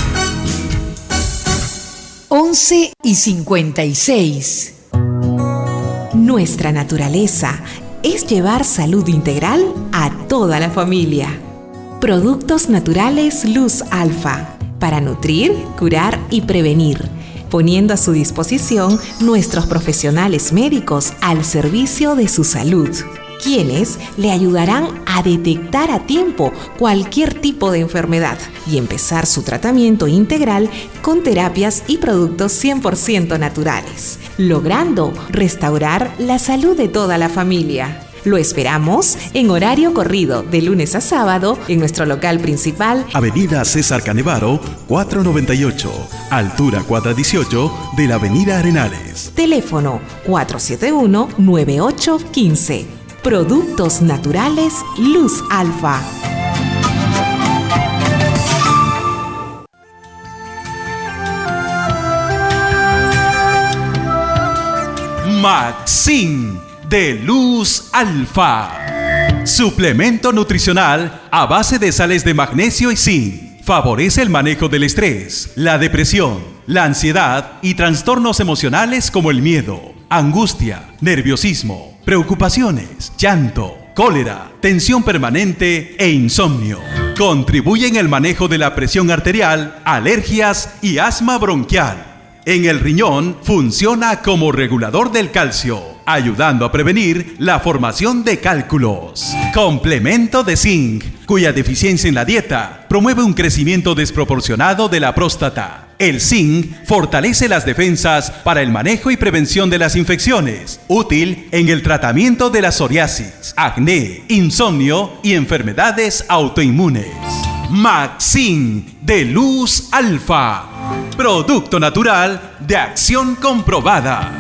11:56. Nuestra naturaleza es llevar salud integral a toda la familia. Productos naturales Luz Alfa, para nutrir, curar y prevenir, poniendo a su disposición nuestros profesionales médicos al servicio de su salud, quienes le ayudarán a detectar a tiempo cualquier tipo de enfermedad y empezar su tratamiento integral con terapias y productos 100% naturales, logrando restaurar la salud de toda la familia. Lo esperamos en horario corrido de lunes a sábado en nuestro local principal, Avenida César Canevaro, 498, altura cuadra 18 de la Avenida Arenales. teléfono 471-9815. Productos naturales Luz Alfa. Maxin de Luz Alfa. Suplemento nutricional a base de sales de magnesio y zinc. Favorece el manejo del estrés, la depresión, la ansiedad y trastornos emocionales como el miedo, angustia, nerviosismo, preocupaciones, llanto, cólera, tensión permanente e insomnio. Contribuye en el manejo de la presión arterial, alergias y asma bronquial. En el riñón funciona como regulador del calcio, ayudando a prevenir la formación de cálculos. Complemento de zinc, cuya deficiencia en la dieta promueve un crecimiento desproporcionado de la próstata. El zinc fortalece las defensas para el manejo y prevención de las infecciones, útil en el tratamiento de la psoriasis, acné, insomnio y enfermedades autoinmunes. Maxin de Luz Alfa, producto natural de acción comprobada.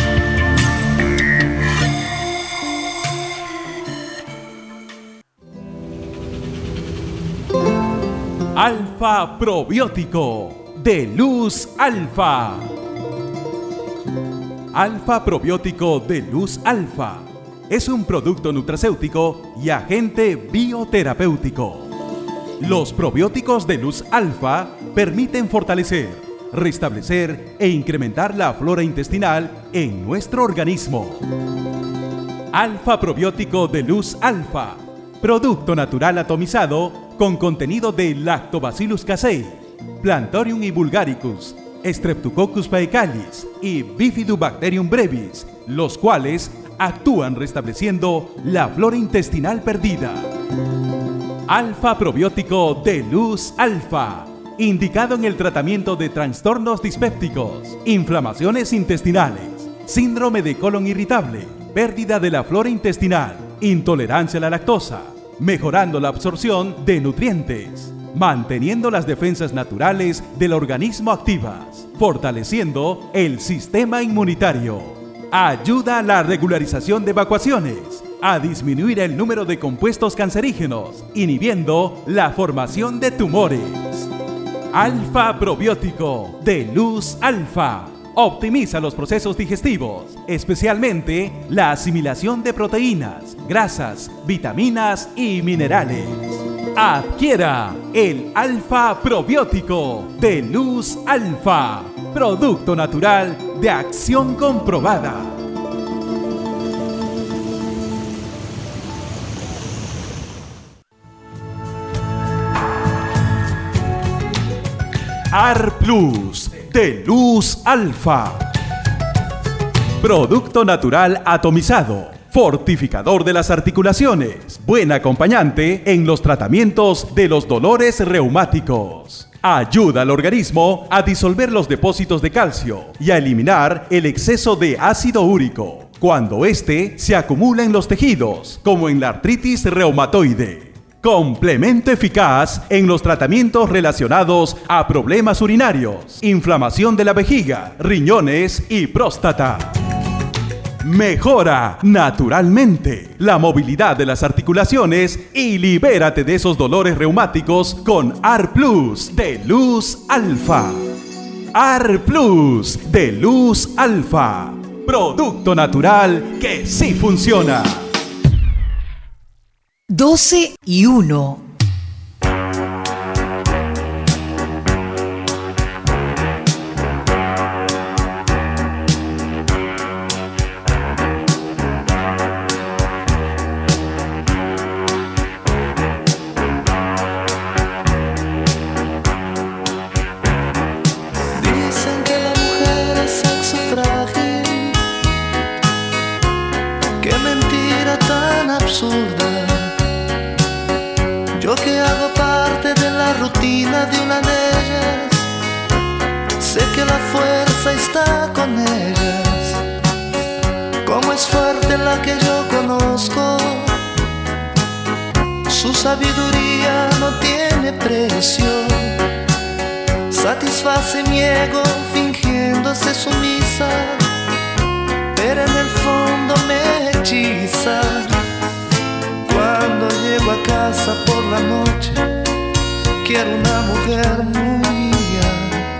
Alfa Probiótico de Luz Alfa. Alfa Probiótico de Luz Alfa es un producto nutracéutico y agente bioterapéutico. Los probióticos de Luz Alfa permiten fortalecer, restablecer e incrementar la flora intestinal en nuestro organismo. Alfa Probiótico de Luz Alfa, producto natural atomizado con contenido de Lactobacillus casei, Plantorium y Vulgaricus, Streptococcus paecalis y Bifidobacterium brevis, los cuales actúan restableciendo la flora intestinal perdida. Alfa Probiótico de Luz Alfa. Indicado en el tratamiento de trastornos dispépticos, inflamaciones intestinales, síndrome de colon irritable, pérdida de la flora intestinal, intolerancia a la lactosa, mejorando la absorción de nutrientes, manteniendo las defensas naturales del organismo activas, fortaleciendo el sistema inmunitario. Ayuda a la regularización de evacuaciones, a disminuir el número de compuestos cancerígenos, inhibiendo la formación de tumores. Alfa Probiótico de Luz Alfa. Optimiza los procesos digestivos, especialmente la asimilación de proteínas, grasas, vitaminas y minerales. Adquiera el Alfa Probiótico de Luz Alfa, producto natural de acción comprobada. AR Plus de Luz Alfa. Producto natural atomizado, fortificador de las articulaciones, buen acompañante en los tratamientos de los dolores reumáticos. Ayuda al organismo a disolver los depósitos de calcio y a eliminar el exceso de ácido úrico cuando éste se acumula en los tejidos, como en la artritis reumatoide. Complemento eficaz en los tratamientos relacionados a problemas urinarios, inflamación de la vejiga, riñones y próstata. Mejora naturalmente la movilidad de las articulaciones y libérate de esos dolores reumáticos con AR Plus de Luz Alfa. AR Plus de Luz Alfa. Producto natural que sí funciona. 12:01. Dicen que la mujer es sexo frágil. Qué mentira tan absurda. Yo que hago parte de la rutina de una de ellas, sé que la fuerza está con ellas. Como es fuerte la que yo conozco, su sabiduría no tiene precio. Satisface mi ego fingiéndose sumisa, pero en el fondo me hechiza. Cuando llego a casa por la noche, quiero una mujer muy mía.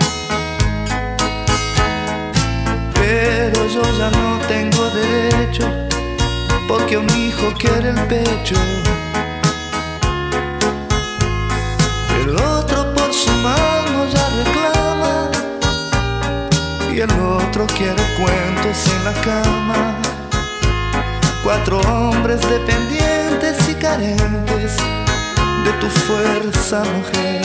Pero yo ya no tengo derecho, porque un hijo quiere el pecho. El otro por su mano ya reclama, y el otro quiere cuentos en la cama. 4 hombres dependientes y carentes de tu fuerza, mujer.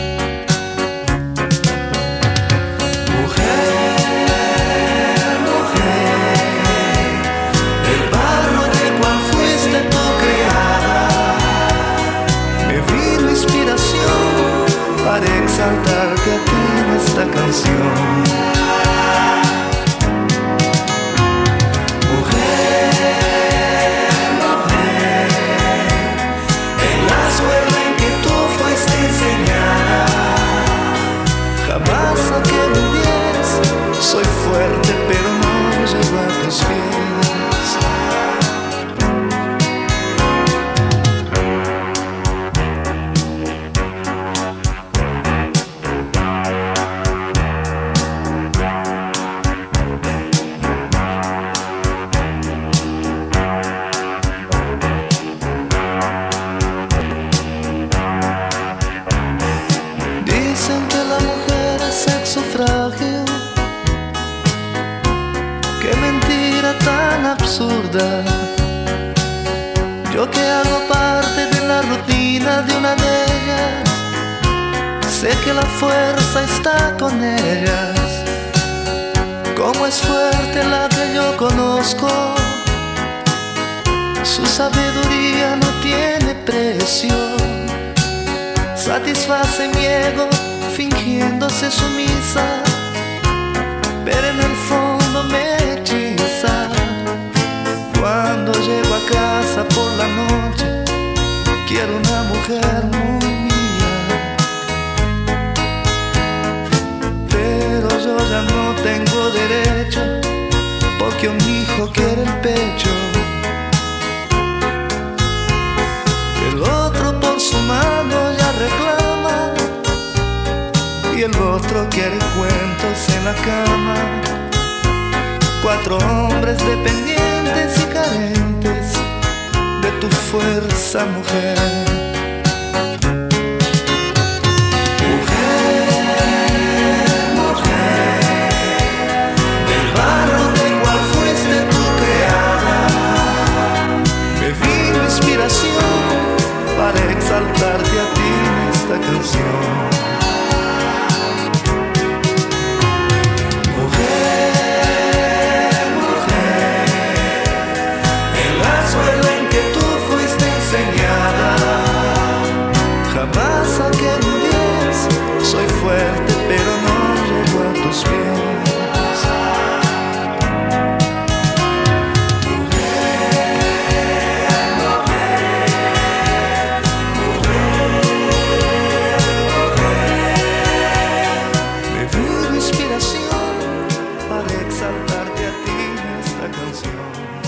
Mujer, mujer, el barro de cual fuiste tú creada, me vino inspiración para exaltarte a ti en esta canción. Jamás saqué un 10, soy fuerte pero no llego a tus pies. Dicen que la mujer es sexo frágil. Qué mentira tan absurda. Yo que hago parte de la rutina de una de ellas, sé que la fuerza está con ellas. Cómo es fuerte la que yo conozco, su sabiduría no tiene precio. parece sumisa, pero en el fondo me hechiza. Cuando llego a casa por la noche, quiero una mujer muy mía, pero yo ya no tengo derecho, porque un hijo quiere el pecho. El otro por su mano ya reclama, y el otro quiere cuentos en la cama. 4 hombres dependientes y carentes de tu fuerza, mujer. Mujer, mujer, del barro del cual fuiste tú creada, me vino inspiración para exaltarte a ti en esta canción. Jamás saqué un 10, soy fuerte pero no llego a tus pies. Mujer, mujer, me vino inspiración para exaltarte a ti en esta canción.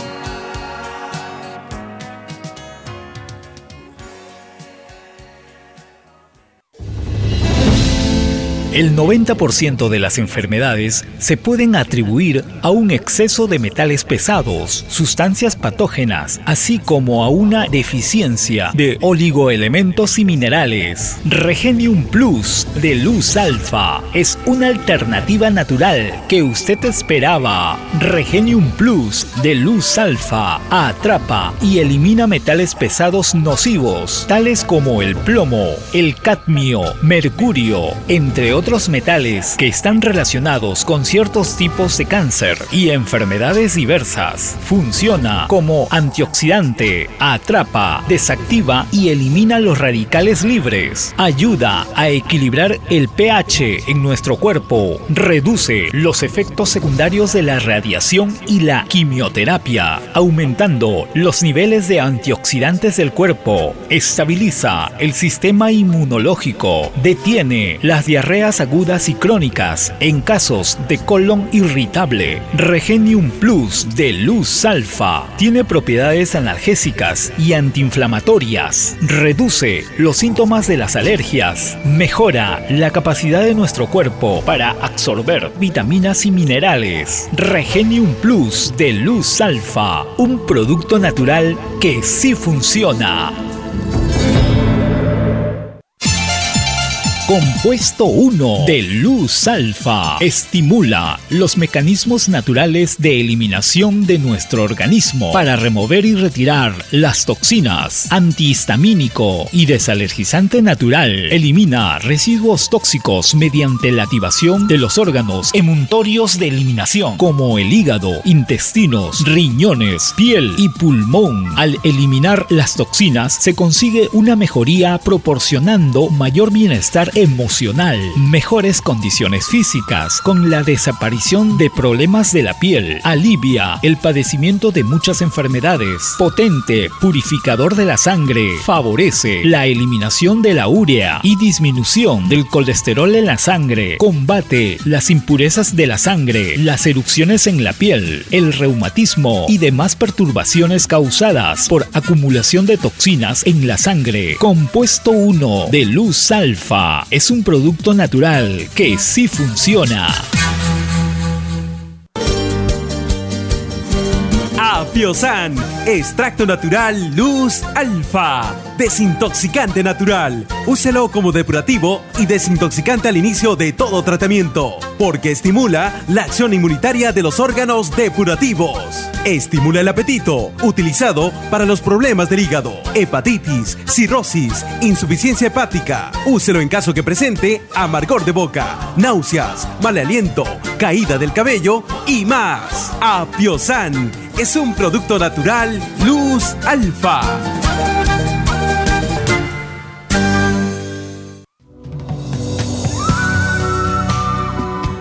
El 90% de las enfermedades se pueden atribuir a un exceso de metales pesados, sustancias patógenas, así como a una deficiencia de oligoelementos y minerales. Regenium Plus de Luz Alfa es una alternativa natural que usted esperaba. Regenium Plus de Luz Alfa atrapa y elimina metales pesados nocivos, tales como el plomo, el cadmio, mercurio, entre otros metales que están relacionados con ciertos tipos de cáncer y enfermedades diversas. Funciona como antioxidante, atrapa, desactiva y elimina los radicales libres. Ayuda a equilibrar el pH en nuestro cuerpo. Reduce los efectos secundarios de la radiación y la quimioterapia, aumentando los niveles de antioxidantes del cuerpo. Estabiliza el sistema inmunológico. Detiene las diarreas agudas y crónicas en casos de colon irritable. Regenium Plus de Luz Alfa tiene propiedades analgésicas y antiinflamatorias. Reduce los síntomas de las alergias. Mejora la capacidad de nuestro cuerpo para absorber vitaminas y minerales. Regenium Plus de Luz Alfa, un producto natural que sí funciona. Compuesto 1 de Luz Alfa estimula los mecanismos naturales de eliminación de nuestro organismo para remover y retirar las toxinas. Antihistamínico y desalergizante natural. Elimina residuos tóxicos mediante la activación de los órganos emuntorios de eliminación, como el hígado, intestinos, riñones, piel y pulmón. Al eliminar las toxinas se consigue una mejoría proporcionando mayor bienestar emocional, mejores condiciones físicas, con la desaparición de problemas de la piel. Alivia el padecimiento de muchas enfermedades. Potente purificador de la sangre. Favorece la eliminación de la urea y disminución del colesterol en la sangre. Combate las impurezas de la sangre, las erupciones en la piel, el reumatismo y demás perturbaciones causadas por acumulación de toxinas en la sangre. Compuesto 1 de Luz Alfa es un producto natural que sí funciona. Apiosan, extracto natural Luz Alfa, desintoxicante natural. Úselo como depurativo y desintoxicante al inicio de todo tratamiento, porque estimula la acción inmunitaria de los órganos depurativos. Estimula el apetito, utilizado para los problemas del hígado, hepatitis, cirrosis, insuficiencia hepática. Úselo en caso que presente amargor de boca, náuseas, mal aliento, caída del cabello y más. Apiosan es un producto natural Luz Alfa.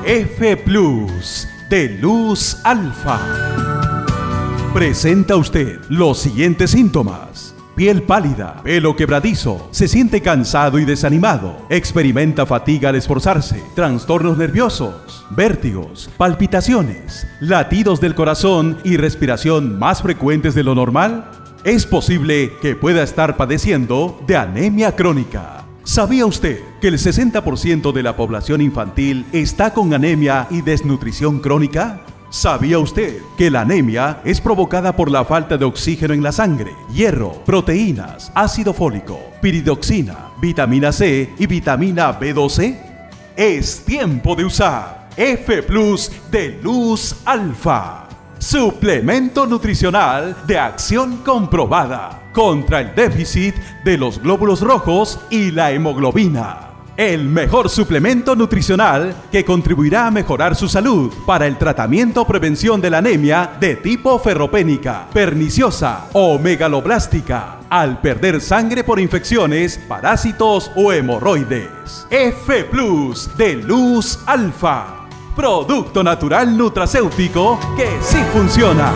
F Plus de Luz Alfa. Presenta usted los siguientes síntomas: piel pálida, pelo quebradizo, se siente cansado y desanimado, experimenta fatiga al esforzarse, trastornos nerviosos, vértigos, palpitaciones, latidos del corazón y respiración más frecuentes de lo normal. Es posible que pueda estar padeciendo de anemia crónica. ¿Sabía usted que el 60% de la población infantil está con anemia y desnutrición crónica? ¿Sabía usted que la anemia es provocada por la falta de oxígeno en la sangre, hierro, proteínas, ácido fólico, piridoxina, vitamina C y vitamina B12? Es tiempo de usar F Plus de Luz Alfa, suplemento nutricional de acción comprobada contra el déficit de los glóbulos rojos y la hemoglobina. El mejor suplemento nutricional que contribuirá a mejorar su salud para el tratamiento o prevención de la anemia de tipo ferropénica, perniciosa o megaloblástica, al perder sangre por infecciones, parásitos o hemorroides. F Plus de Luz Alfa, producto natural nutracéutico que sí funciona.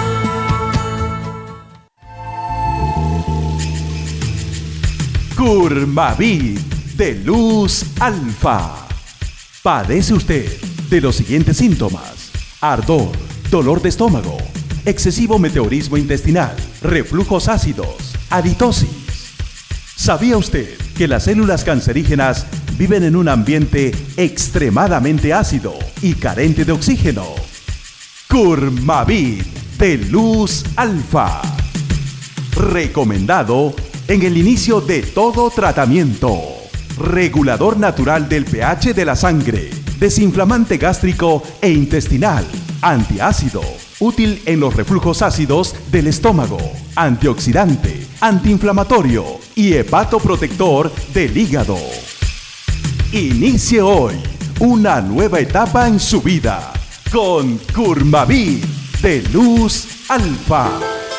Curmavit de Luz Alfa. ¿Padece usted de los siguientes síntomas: ardor, dolor de estómago, excesivo meteorismo intestinal, reflujos ácidos, halitosis? ¿Sabía usted que las células cancerígenas viven en un ambiente extremadamente ácido y carente de oxígeno? Curmavit de Luz Alfa. Recomendado en el inicio de todo tratamiento. Regulador natural del pH de la sangre, desinflamante gástrico e intestinal, antiácido, útil en los reflujos ácidos del estómago, antioxidante, antiinflamatorio y hepatoprotector del hígado. Inicie hoy una nueva etapa en su vida con Curmavit de Luz Alfa.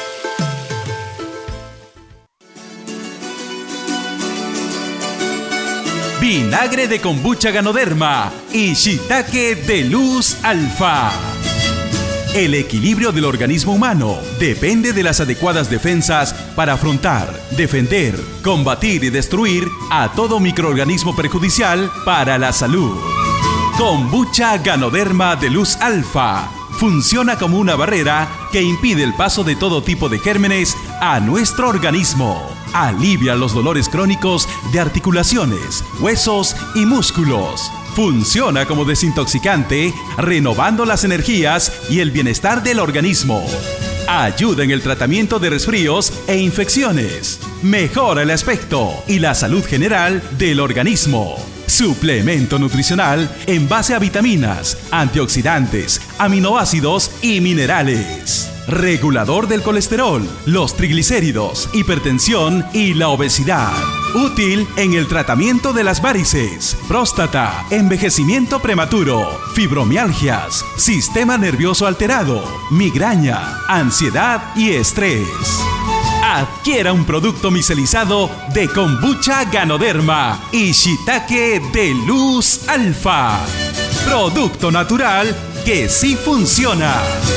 Vinagre de kombucha Ganoderma y shiitake de Luz Alfa. El equilibrio del organismo humano depende de las adecuadas defensas para afrontar, defender, combatir y destruir a todo microorganismo perjudicial para la salud. Kombucha Ganoderma de Luz Alfa funciona como una barrera que impide el paso de todo tipo de gérmenes a nuestro organismo. Alivia los dolores crónicos de articulaciones, huesos y músculos. Funciona como desintoxicante, renovando las energías y el bienestar del organismo. Ayuda en el tratamiento de resfríos e infecciones. Mejora el aspecto y la salud general del organismo. Suplemento nutricional en base a vitaminas, antioxidantes, aminoácidos y minerales. Regulador del colesterol, los triglicéridos, hipertensión y la obesidad. Útil en el tratamiento de las varices, próstata, envejecimiento prematuro, fibromialgias, sistema nervioso alterado, migraña, ansiedad y estrés. Adquiera un producto micelizado de kombucha Ganoderma y shiitake de Luz Alfa. Producto natural que sí funciona.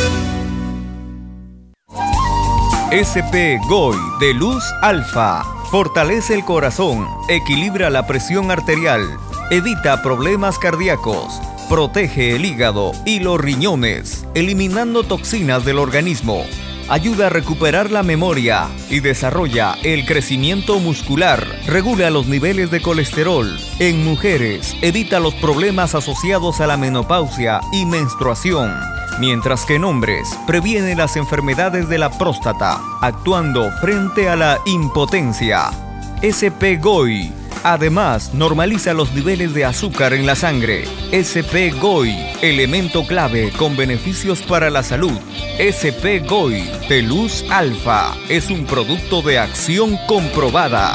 SP GOI de Luz Alfa fortalece el corazón, equilibra la presión arterial, evita problemas cardíacos, protege el hígado y los riñones, eliminando toxinas del organismo. Ayuda a recuperar la memoria y desarrolla el crecimiento muscular. Regula los niveles de colesterol. En mujeres, evita los problemas asociados a la menopausia y menstruación. Mientras que en hombres, previene las enfermedades de la próstata, actuando frente a la impotencia. SP GOI. Además, normaliza los niveles de azúcar en la sangre. SP GOI, elemento clave con beneficios para la salud. SP GOI de Luz Alfa es un producto de acción comprobada.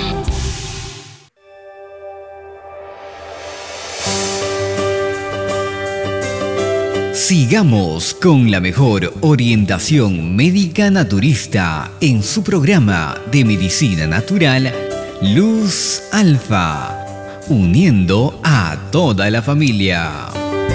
Sigamos con la mejor orientación médica naturista en su programa de medicina natural Luz Alfa, uniendo a toda la familia.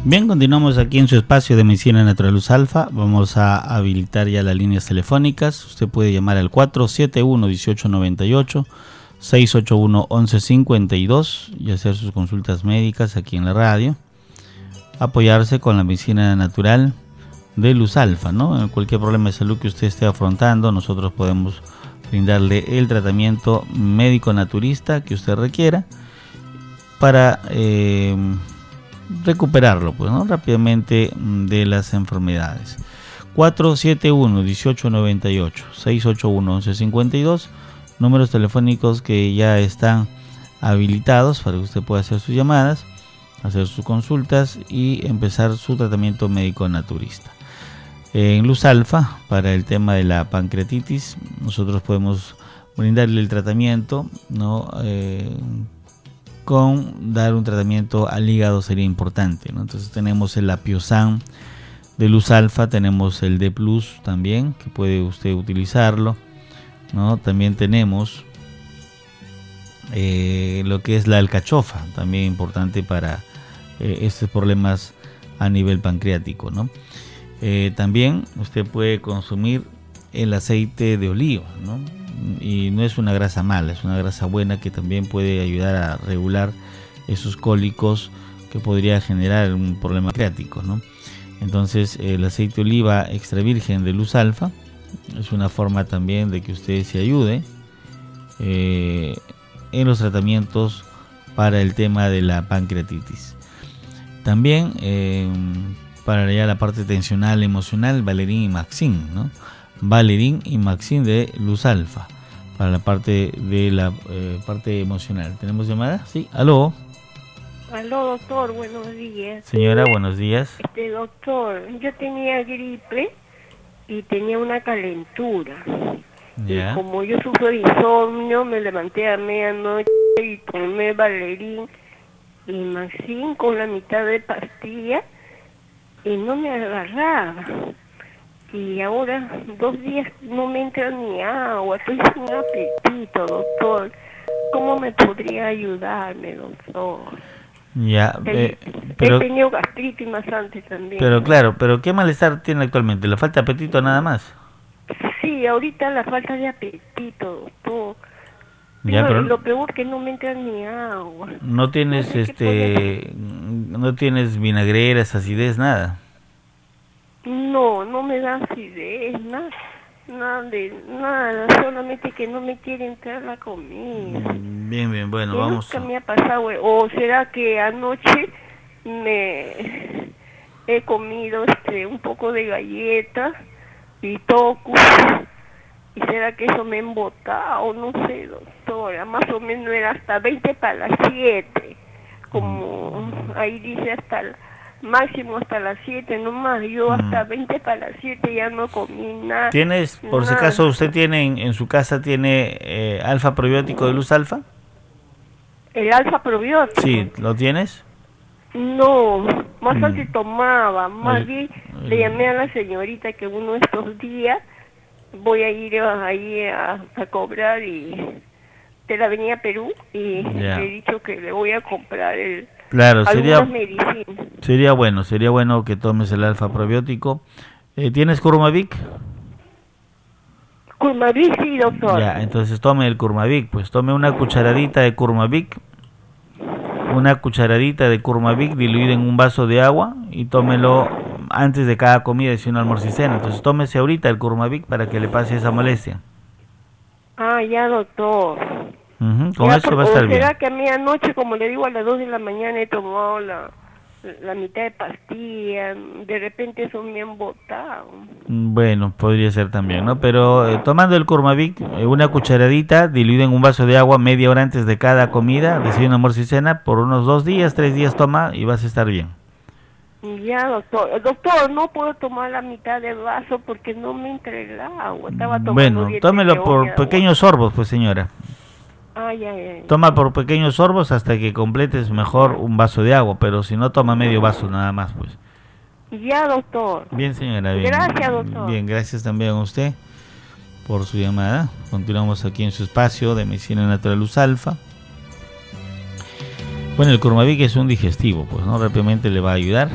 Bien, continuamos aquí en su espacio de Medicina Natural Luz Alfa. Vamos a habilitar ya las líneas telefónicas. Usted puede llamar al 471-1898, 681-1152 y hacer sus consultas médicas aquí en la radio. Apoyarse con la medicina natural de Luz Alfa, ¿no? En cualquier problema de salud que usted esté afrontando, nosotros podemos brindarle el tratamiento médico naturista que usted requiera para recuperarlo, pues, ¿no?, rápidamente de las enfermedades. 471-1898, 681-1152, números telefónicos que ya están habilitados para que usted pueda hacer sus llamadas, hacer sus consultas y empezar su tratamiento médico naturista. En Luz Alfa, para el tema de la pancreatitis, nosotros podemos brindarle el tratamiento, ¿no?, con dar un tratamiento al hígado sería importante, ¿no? Entonces tenemos el Apiosan de Luz Alfa, tenemos el D Plus también, que puede usted utilizarlo, ¿no? También tenemos lo que es la alcachofa, también importante para estos problemas a nivel pancreático, ¿no? También usted puede consumir el aceite de oliva, ¿no? Y no es una grasa mala, es una grasa buena que también puede ayudar a regular esos cólicos que podría generar un problema pancreático, ¿no? Entonces el aceite de oliva extra virgen de Luz Alfa es una forma también de que usted se ayude en los tratamientos para el tema de la pancreatitis. También para ya la parte tensional emocional, Valerín y Maxin, ¿no? Valerín y Maxin de Luz Alfa para la parte de la parte emocional. ¿Tenemos llamada? Sí, aló. Aló, doctor, buenos días. Señora, buenos días. Doctor, yo tenía gripe y tenía una calentura. Ya. Y como yo sufro de insomnio, me levanté a medianoche y tomé Valerín y Maxin con la mitad de pastilla y no me agarraba. Y ahora 2 días no me entra ni agua, estoy sin apetito, doctor. ¿Cómo me podría ayudarme, doctor? Ya, pero he tenido gastritis más antes también. Pero claro, pero ¿qué malestar tiene actualmente? ¿Le falta apetito nada más? Sí, ahorita la falta de apetito, doctor. Ya, pero lo peor que no me entra ni agua. No tienes no tienes vinagreras, acidez, nada. No me da acidez, nada, solamente que no me quiere entrar la comida. Bien, bueno, que vamos. Nunca me ha pasado, o será que anoche me he comido un poco de galletas y toco, y será que eso me ha embotado, no sé, doctora, más o menos era hasta 20 para las 7, como ahí dice máximo hasta las 7 nomás, yo hasta 20 para las 7 ya no comí nada. ¿Tienes, por si acaso usted tiene en su casa, tiene alfa probiótico de Luz Alfa? ¿El alfa probiótico? Sí, ¿lo tienes? No, más antes tomaba, más bien le llamé a la señorita que uno de estos días voy a ir ahí a cobrar y de la Avenida Perú y le he dicho que le voy a comprar Claro, sería bueno que tomes el alfa probiótico. ¿Tienes Curmavic? Curmavic, sí, doctor. Ya, entonces tome el Curmavic, pues tome una cucharadita de Curmavic, diluida en un vaso de agua y tómelo antes de cada comida, desayuno, almuerzo y cena. Entonces tómese ahorita el Curmavic para que le pase esa molestia. Ah, ya, doctor. Con eso va a estar bien. ¿Será que a mí anoche, como le digo, a las 2 de la mañana he tomado la mitad de pastilla, de repente eso me han botado? Bueno, podría ser también, ¿no? Pero tomando el Curmavic, una cucharadita diluida en un vaso de agua media hora antes de cada comida, desayuno, almuerzo y cena, por unos 2 días, 3 días toma y vas a estar bien. Ya, doctor. Doctor, no puedo tomar la mitad del vaso porque no me entra el agua. Estaba tomando bueno, tómelo por pequeños sorbos, pues, señora. Ya. Toma por pequeños sorbos hasta que completes mejor un vaso de agua, pero si no, toma medio vaso nada más, pues. Ya, doctor. Bien, señora. Bien. Gracias, doctor. Bien, gracias también a usted por su llamada. Continuamos aquí en su espacio de Medicina Natural Luz Alfa. Bueno, el Curmavic es un digestivo, pues, ¿no? Rápidamente le va a ayudar.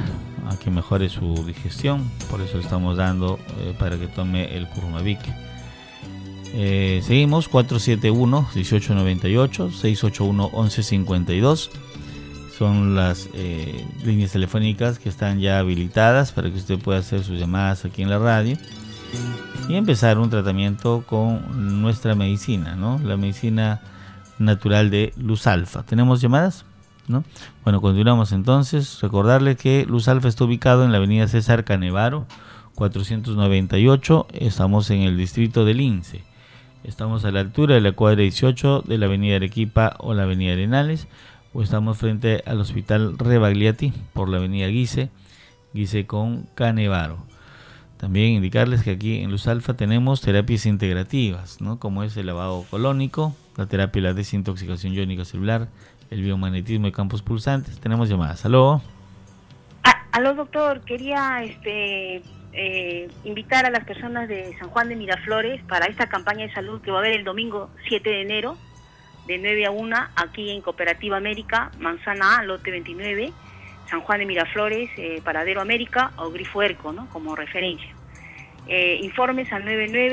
a que mejore su digestión. Por eso le estamos dando para que tome el Curmavic. Seguimos 471-1898, 681-1152. Son las líneas telefónicas que están ya habilitadas para que usted pueda hacer sus llamadas aquí en la radio y empezar un tratamiento con nuestra medicina, ¿no? La medicina natural de Luz Alfa. ¿Tenemos llamadas? ¿No? Bueno, continuamos entonces. Recordarle que Luz Alfa está ubicado en la avenida César Canevaro 498. Estamos en el distrito del Lince. Estamos a la altura de la cuadra 18 de la avenida Arequipa o la avenida Arenales, o estamos frente al hospital Rebagliati por la avenida Guise con Canevaro. También indicarles que aquí en Luz Alfa tenemos terapias integrativas, ¿no? Como es el lavado colónico, la terapia de la desintoxicación iónica celular, el biomagnetismo de campos pulsantes. Tenemos llamadas. ¿Aló? Aló, doctor. Quería invitar a las personas de San Juan de Miraflores para esta campaña de salud que va a haber el domingo 7 de enero de 9 a 1 aquí en Cooperativa América, Manzana A, lote 29, San Juan de Miraflores, Paradero América o Grifo Erco, ¿no? Como referencia. Informes al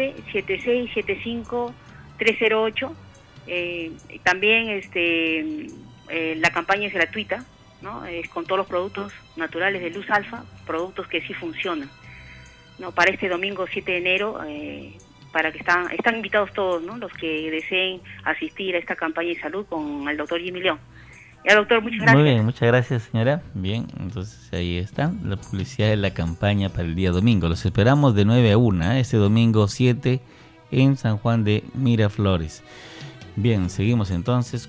99-7675-308. También la campaña es gratuita, ¿no? Es con todos los productos naturales de Luz Alfa, productos que sí funcionan, ¿no? Para este domingo 7 de enero, para que están invitados todos, ¿no? Los que deseen asistir a esta campaña de salud con el doctor Jimmy León. Ya, doctor, muchas gracias. Muy bien, muchas gracias, señora. Bien, entonces ahí está la publicidad de la campaña para el día domingo. Los esperamos de 9 a 1, este domingo 7 en San Juan de Miraflores. Bien, seguimos entonces.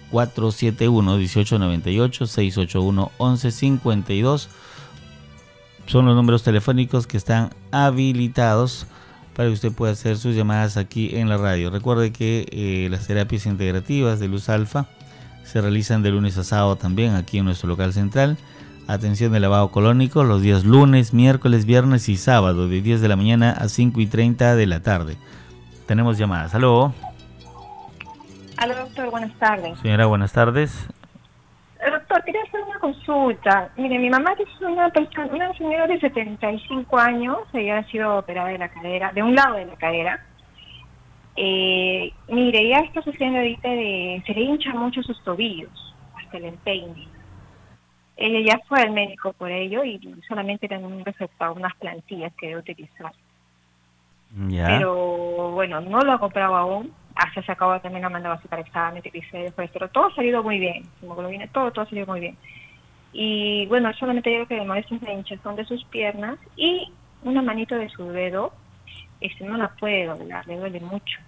471-1898, 681-1152. Son los números telefónicos que están habilitados para que usted pueda hacer sus llamadas aquí en la radio. Recuerde que las terapias integrativas de Luz Alfa se realizan de lunes a sábado también aquí en nuestro local central. Atención de lavado colónico los días lunes, miércoles, viernes y sábado de 10 de la mañana a 5:30 de la tarde. Tenemos llamadas. ¿Aló? Aló, doctor, buenas tardes. Señora, buenas tardes. Doctor, quería hacer una consulta. Mire, mi mamá es una señora de 75 años, ella ha sido operada de la cadera, de un lado de la cadera. Mire, ya está sufriendo ahorita se le hinchan mucho sus tobillos, hasta el empeine. Ella ya fue al médico por ello y solamente le han recetado unas plantillas que debe utilizar. Ya. Pero bueno, no lo ha comprado aún. Hasta se acabó también la mandaba así para examen, triglicéridos, pero todo ha salido muy bien. Hemoglobina, todo ha salido muy bien. Y bueno, solamente digo que le molesta la hinchazón de sus piernas y una manito de su dedo, no la puede doblar, le duele mucho.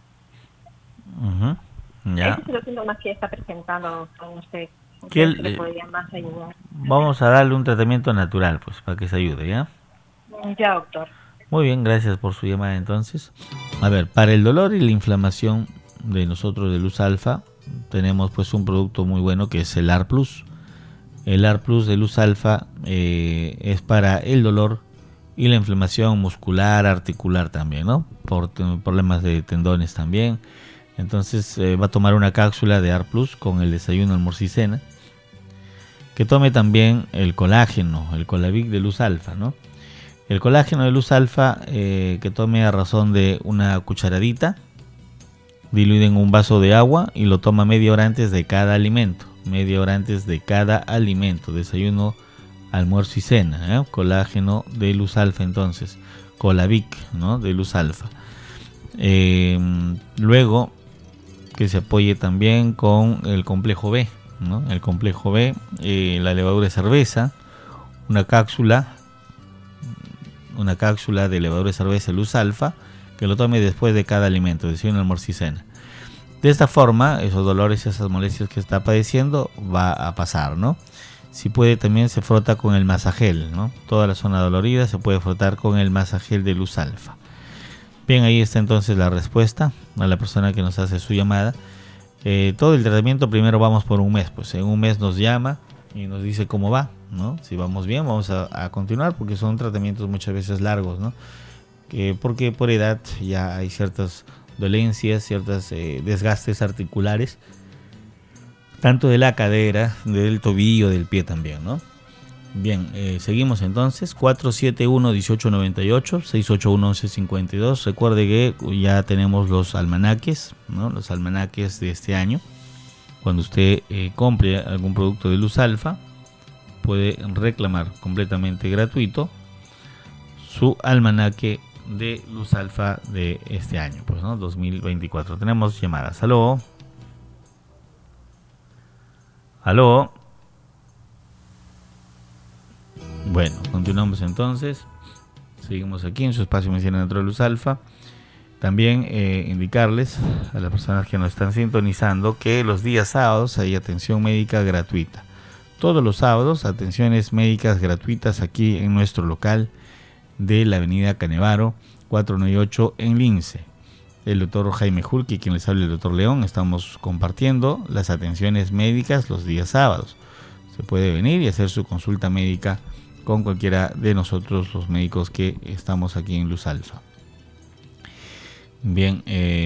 Ya. Esos son los síntomas que está presentando con usted. ¿Qué le podría más ayudar? Vamos a darle un tratamiento natural, pues, para que se ayude, ¿ya? Ya, doctor. Muy bien, gracias por su llamada entonces. A ver, para el dolor y la inflamación de nosotros de Luz Alfa, tenemos pues un producto muy bueno que es el AR Plus. El AR Plus de Luz Alfa es para el dolor y la inflamación muscular, articular también, ¿no? Por problemas de tendones también. Entonces va a tomar una cápsula de AR Plus con el desayuno, almuerzo y cena. Que tome también el colágeno, el Colavic de Luz Alfa, ¿no? El colágeno de Luz Alfa que tome a razón de una cucharadita, diluido en un vaso de agua y lo toma media hora antes de cada alimento. Media hora antes de cada alimento, desayuno, almuerzo y cena, colágeno de Luz Alfa entonces, Colavic, ¿no? De Luz Alfa. Luego que se apoye también con el complejo B, ¿no? El complejo B, la levadura de cerveza, una cápsula de levadura de cerveza Luz Alfa, que lo tome después de cada alimento, desayuno, almuerzo y cena. De esta forma, esos dolores, esas molestias que está padeciendo va a pasar, ¿no? Si puede, también se frota con el Masagel, ¿no? Toda la zona dolorida se puede frotar con el Masagel de Luz Alfa. Bien, ahí está entonces la respuesta a la persona que nos hace su llamada. Todo el tratamiento, primero vamos por un mes, pues en un mes nos llama y nos dice cómo va, ¿no? Si vamos bien, vamos a continuar, porque son tratamientos muchas veces largos, ¿no? Porque por edad ya hay ciertas dolencias, ciertos desgastes articulares, tanto de la cadera, del tobillo, del pie también, ¿no? Bien, seguimos entonces, 471-1898, 681-1152. Recuerde que ya tenemos los almanaques, ¿no? Los almanaques de este año. Cuando usted compre algún producto de Luz Alfa, puede reclamar completamente gratuito su almanaque de Luz Alfa de este año, pues, ¿no? 2024. Tenemos llamadas. Aló. Aló. Bueno, continuamos entonces. Seguimos aquí en su espacio Medicina Natural Luz Alfa. También indicarles a las personas que nos están sintonizando que los días sábados hay atención médica gratuita. Todos los sábados, atenciones médicas gratuitas aquí en nuestro local de la avenida Canevaro, 498 en Lince. El doctor Jaime Julqui, quien les habla, el doctor León, estamos compartiendo las atenciones médicas los días sábados. Se puede venir y hacer su consulta médica con cualquiera de nosotros, los médicos que estamos aquí en Luz Alfa. Bien,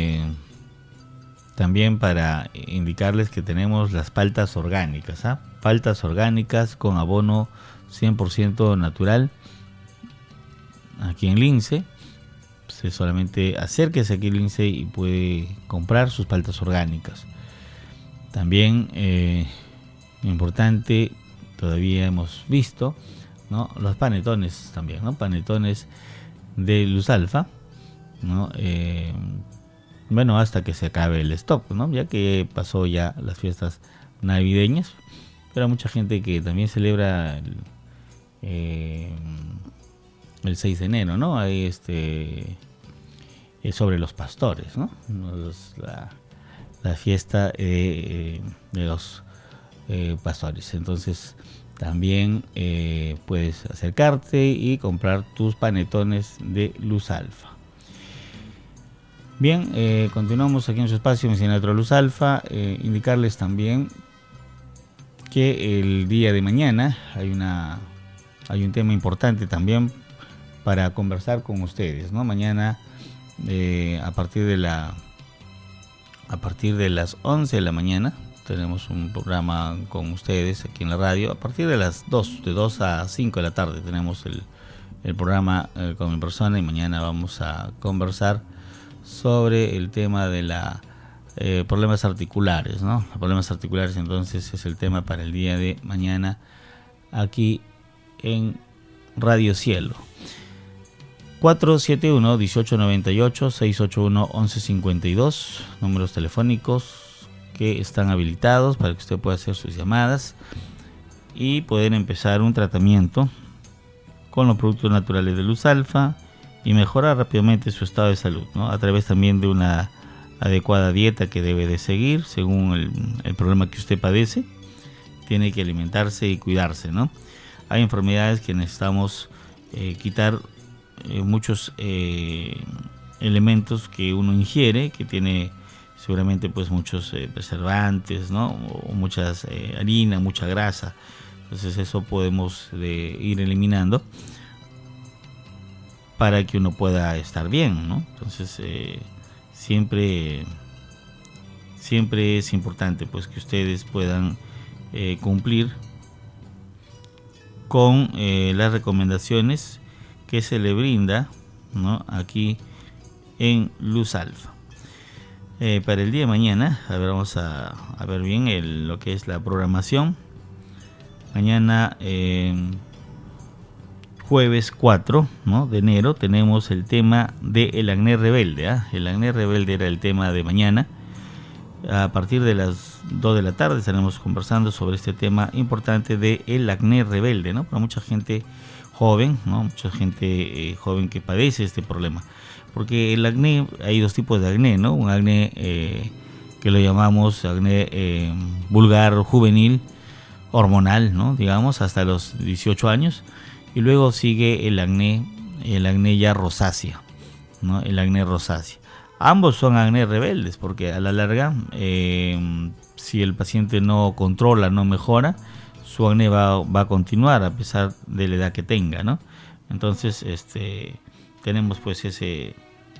también para indicarles que tenemos las paltas orgánicas, paltas orgánicas con abono 100% natural aquí en Lince. Solamente acérquese aquí en Lince y puede comprar sus paltas orgánicas. También importante, todavía hemos visto, ¿no? Los panetones también, ¿no? Panetones de Luz Alfa, ¿no? Bueno, hasta que se acabe el stock, ¿no? Ya que pasó ya las fiestas navideñas, pero hay mucha gente que también celebra el 6 de enero, ¿no? Hay sobre los pastores, ¿no? La fiesta de los pastores. Entonces también puedes acercarte y comprar tus panetones de Luz Alfa. Bien, continuamos aquí en su espacio Medicina Natural Luz Alfa. Indicarles también que el día de mañana hay un tema importante también para conversar con ustedes, ¿no? Mañana a partir de las 11 de la mañana tenemos un programa con ustedes aquí en la radio. A partir de las 2, de 2 a 5 de la tarde tenemos el programa con mi persona, y mañana vamos a conversar sobre el tema de problemas articulares, ¿no? Problemas articulares, entonces es el tema para el día de mañana aquí en Radio Cielo. 471-1898, 681-1152, números telefónicos que están habilitados para que usted pueda hacer sus llamadas y poder empezar un tratamiento con los productos naturales de Luz Alfa y mejorar rápidamente su estado de salud, ¿no? A través también de una adecuada dieta que debe de seguir según el problema que usted padece. Tiene que alimentarse y cuidarse, ¿no? Hay enfermedades que necesitamos quitar muchos elementos que uno ingiere, que tiene seguramente pues muchos preservantes, ¿no? O muchas harina, mucha grasa. Entonces eso podemos ir eliminando para que uno pueda estar bien, ¿no? Entonces siempre es importante pues que ustedes puedan cumplir con las recomendaciones que se le brinda, ¿no? Aquí en Luz Alfa. Para el día de mañana, a ver, vamos a ver bien lo que es la programación. Mañana, jueves 4, ¿no? de enero, tenemos el tema del acné rebelde. El acné rebelde era el tema de mañana. A partir de las 2 de la tarde estaremos conversando sobre este tema importante del acné rebelde, ¿no? Para mucha gente joven, ¿no? Mucha gente joven que padece este problema. Porque el acné, hay dos tipos de acné, ¿no? Un acné que lo llamamos acné vulgar o juvenil, hormonal, ¿no? Digamos, hasta los 18 años. Y luego sigue el acné ya rosácea, ¿no? El acné rosácea. Ambos son acné rebeldes, porque a la larga, si el paciente no controla, no mejora, su acné va a continuar a pesar de la edad que tenga, ¿no? Entonces, tenemos pues ese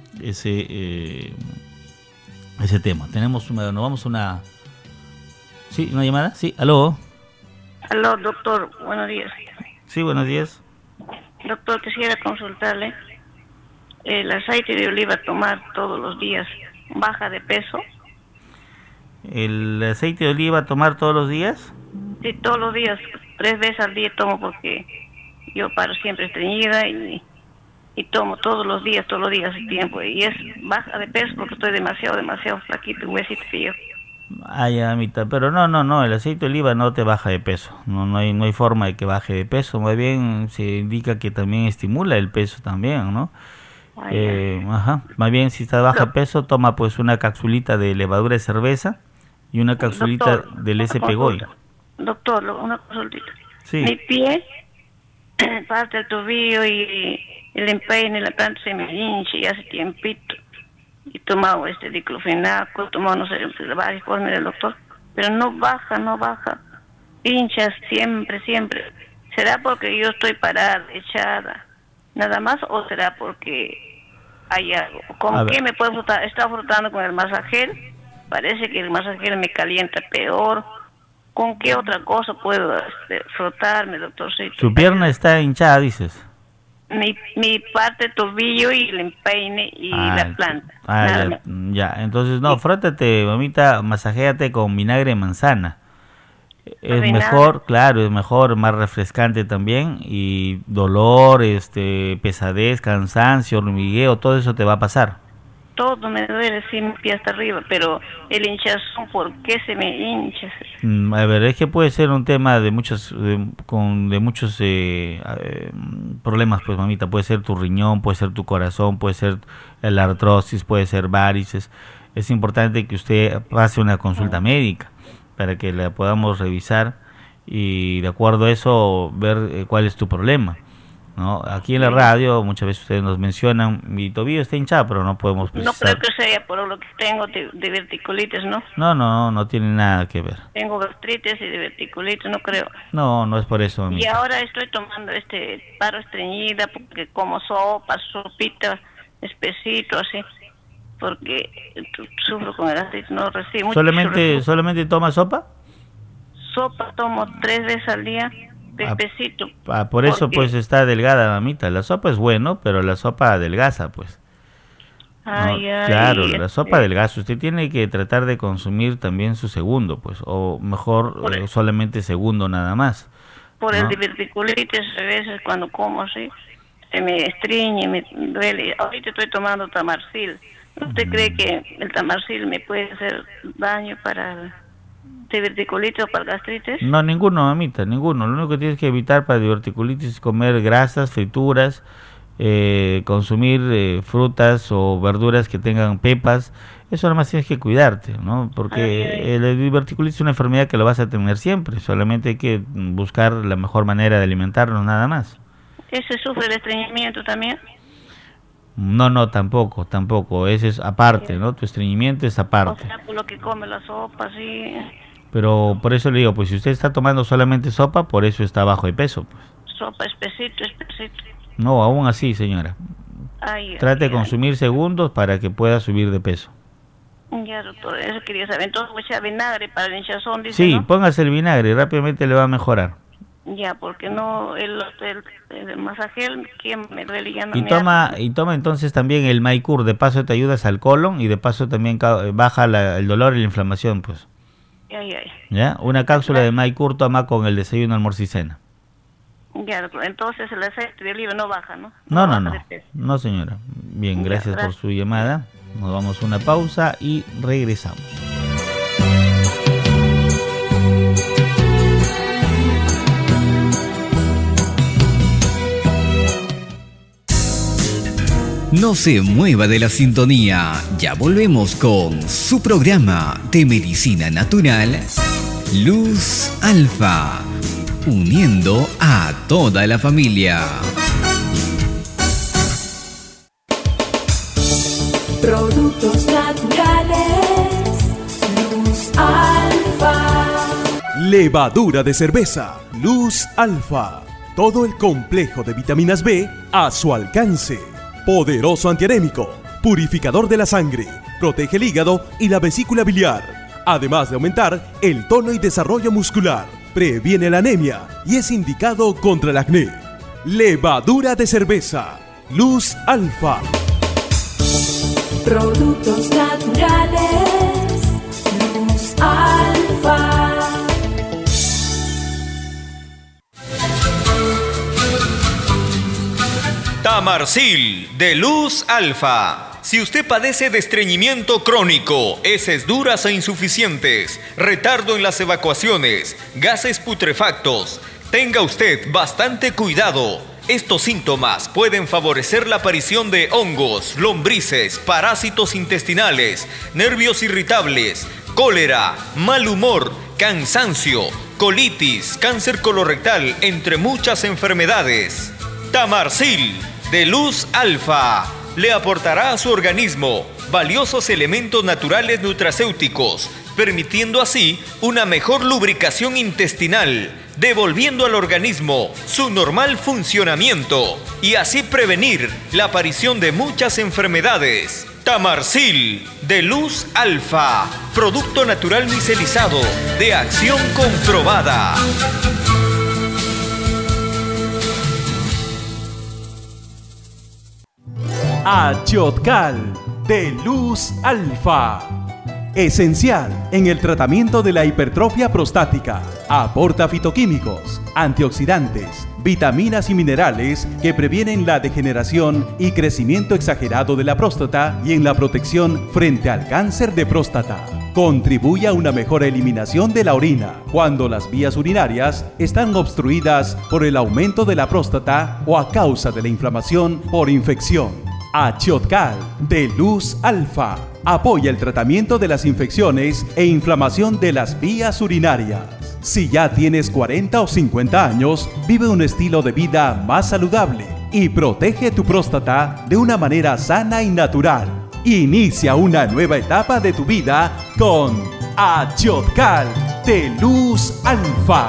tema. Tenemos una ¿sí? ¿Una llamada? Sí, aló. Aló, doctor, buenos días. Sí, buenos días. Doctor, quisiera consultarle. El aceite de oliva tomar todos los días, ¿baja de peso? ¿El aceite de oliva tomar todos los días? Sí, todos los días, 3 veces al día tomo porque yo paro siempre estreñida y tomo todos los días hace tiempo. Y es baja de peso porque estoy demasiado flaquito, un huesito que yo. Ay, amita, pero no, el aceite de oliva no te baja de peso. No hay forma de que baje de peso. Más bien se indica que también estimula el peso también, ¿no? Más bien si estás baja de peso, toma pues una capsulita de levadura de cerveza y una capsulita del SP-GOI. Doctor, una consultita. Sí. Mi pie, parte del tobillo y el empeine, la planta se me hincha y hace tiempito. Y tomado diclofenaco, tomado no sé, varias formas del doctor, pero no baja. Hinchas siempre. ¿Será porque yo estoy parada, echada, nada más, o será porque hay algo? ¿Con qué me puedo frotar? Está frotando con el masajel, parece que el masajel me calienta peor. ¿Con qué otra cosa puedo frotarme, doctorcito? ¿Su pierna está hinchada, dices? Mi parte tobillo y el empeine y la planta. Ya, entonces frótate, mamita, masajéate con vinagre de manzana. Es mejor, claro, es mejor, más refrescante también, y dolor, pesadez, cansancio, hormigueo, todo eso te va a pasar. Todo me duele, sí, mi pie hasta arriba, pero el hinchazón, ¿por qué se me hincha? A ver, es que puede ser un tema de muchos problemas, pues, mamita. Puede ser tu riñón, puede ser tu corazón, puede ser la artrosis, puede ser varices. Es importante que usted pase una consulta médica para que la podamos revisar y de acuerdo a eso ver cuál es tu problema, ¿no? Aquí en la radio muchas veces ustedes nos mencionan mi tobillo está hinchado, pero no podemos precisar. No creo que sea por lo que tengo de diverticulitis, ¿no? No tiene nada que ver. Tengo gastritis y diverticulitis, no creo. No es por eso, amiga. Y ahora estoy tomando paro estreñida porque como sopa, sopita, espesito, así, porque sufro con el gastritis, no recibo mucho. ¿Solamente toma sopa? Sopa tomo 3 veces al día. Despacito. Por eso pues está delgada, mamita. La sopa es bueno, pero la sopa adelgaza, pues. Claro, la sopa adelgaza. Usted tiene que tratar de consumir también su segundo, pues, o mejor solamente segundo nada más. Por el diverticulitis, a veces cuando como así, se me estriñe, me duele. Ahorita estoy tomando tamarcil. ¿Usted cree que el tamarcil me puede hacer daño para diverticulitis o para gastritis? No, ninguno, mamita, ninguno. Lo único que tienes que evitar para diverticulitis es comer grasas, frituras, consumir frutas o verduras que tengan pepas. Eso nada más tienes que cuidarte, ¿no? Porque la diverticulitis es una enfermedad que lo vas a tener siempre. Solamente hay que buscar la mejor manera de alimentarnos, nada más. ¿Ese sufre el estreñimiento también? No, tampoco. Ese es aparte, ¿no? Tu estreñimiento es aparte. O sea, por lo que come la sopa, sí. Pero por eso le digo, pues si usted está tomando solamente sopa, por eso está bajo de peso, pues. Sopa espesito. No, aún así, señora. Trate de consumir segundos para que pueda subir de peso. Ya, doctor, eso quería saber. Entonces voy a echar vinagre para el hinchazón, dice, sí, ¿no? Póngase el vinagre y rápidamente le va a mejorar. Ya, porque no, el masajel que me duele ya no y toma entonces también el Maicur, de paso te ayudas al colon y de paso también baja el dolor y la inflamación, pues. Ya, una cápsula de Maicur toma con el desayuno, almuerzo y cena. Ya, entonces el aceite de oliva no baja, ¿no? No, señora. Bien, gracias por su llamada. Nos vamos a una pausa y regresamos. No se mueva de la sintonía, ya volvemos con su programa de medicina natural, Luz Alfa, uniendo a toda la familia. Productos naturales, Luz Alfa. Levadura de cerveza, Luz Alfa. Todo el complejo de vitaminas B a su alcance. Poderoso antianémico, purificador de la sangre, protege el hígado y la vesícula biliar, además de aumentar el tono y desarrollo muscular. previene la anemia y es indicado contra el acné. Levadura de cerveza, Luz Alfa. Productos naturales, Luz Alfa. Tamarsil de Luz Alfa. Si usted padece de estreñimiento crónico, heces duras e insuficientes, retardo en las evacuaciones, gases putrefactos, tenga usted bastante cuidado. Estos síntomas pueden favorecer la aparición de hongos, lombrices, parásitos intestinales, nervios irritables, cólera, mal humor, cansancio, colitis, cáncer colorectal, entre muchas enfermedades. Tamarsil de Luz Alfa le aportará a su organismo valiosos elementos naturales nutracéuticos, permitiendo así una mejor lubricación intestinal, devolviendo al organismo su normal funcionamiento y así prevenir la aparición de muchas enfermedades. Tamarsil de Luz Alfa, producto natural micelizado de acción comprobada. Achotcal de Luz Alfa. Esencial en el tratamiento de la hipertrofia prostática. Aporta fitoquímicos, antioxidantes, vitaminas y minerales que previenen la degeneración y crecimiento exagerado de la próstata y en la protección frente al cáncer de próstata. Contribuye a una mejor eliminación de la orina cuando las vías urinarias están obstruidas por el aumento de la próstata o a causa de la inflamación por infección. Achotcal de Luz Alfa apoya el tratamiento de las infecciones e inflamación de las vías urinarias. Si ya tienes 40 o 50 años, vive un estilo de vida más saludable y protege tu próstata de una manera sana y natural. Inicia una nueva etapa de tu vida con Achotcal de Luz Alfa.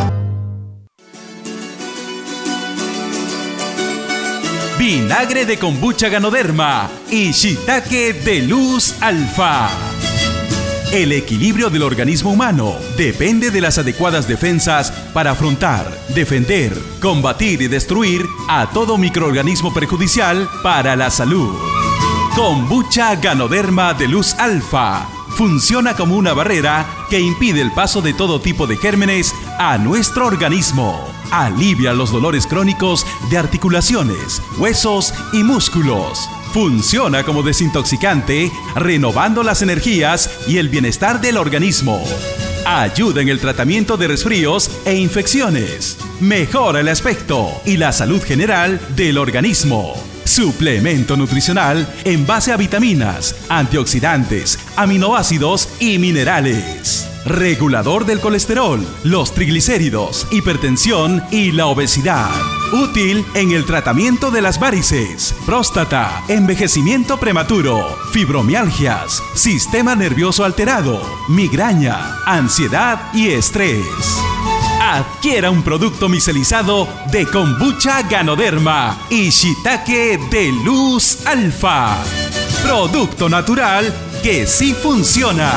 Vinagre de kombucha Ganoderma y shiitake de Luz Alfa. El equilibrio del organismo humano depende de las adecuadas defensas para afrontar, defender, combatir y destruir a todo microorganismo perjudicial para la salud. Kombucha Ganoderma de Luz Alfa funciona como una barrera que impide el paso de todo tipo de gérmenes a nuestro organismo. Alivia los dolores crónicos de articulaciones, huesos y músculos. Funciona como desintoxicante, renovando las energías y el bienestar del organismo. Ayuda en el tratamiento de resfríos e infecciones. Mejora el aspecto y la salud general del organismo. Suplemento nutricional en base a vitaminas, antioxidantes, aminoácidos y minerales. Regulador del colesterol, los triglicéridos, hipertensión y la obesidad. Útil en el tratamiento de las varices, próstata, envejecimiento prematuro, fibromialgias, sistema nervioso alterado, migraña, ansiedad y estrés. Adquiera un producto micelizado de kombucha Ganoderma y shiitake de Luz Alfa. Producto natural que sí funciona.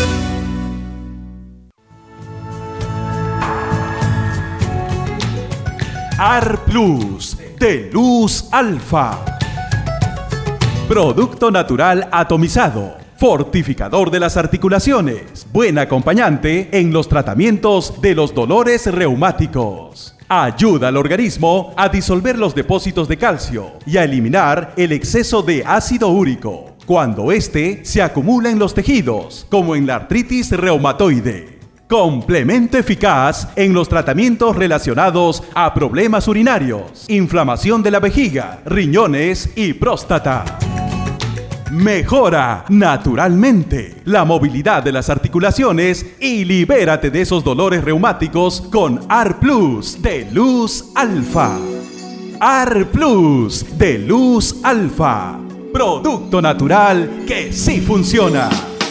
AR Plus de Luz Alfa. Producto natural atomizado, fortificador de las articulaciones, buen acompañante en los tratamientos de los dolores reumáticos. Ayuda al organismo a disolver los depósitos de calcio y a eliminar el exceso de ácido úrico cuando éste se acumula en los tejidos, como en la artritis reumatoide. Complemento eficaz en los tratamientos relacionados a problemas urinarios, inflamación de la vejiga, riñones y próstata. Mejora naturalmente la movilidad de las articulaciones y libérate de esos dolores reumáticos con AR Plus de Luz Alfa. AR Plus de Luz Alfa. Producto natural que sí funciona.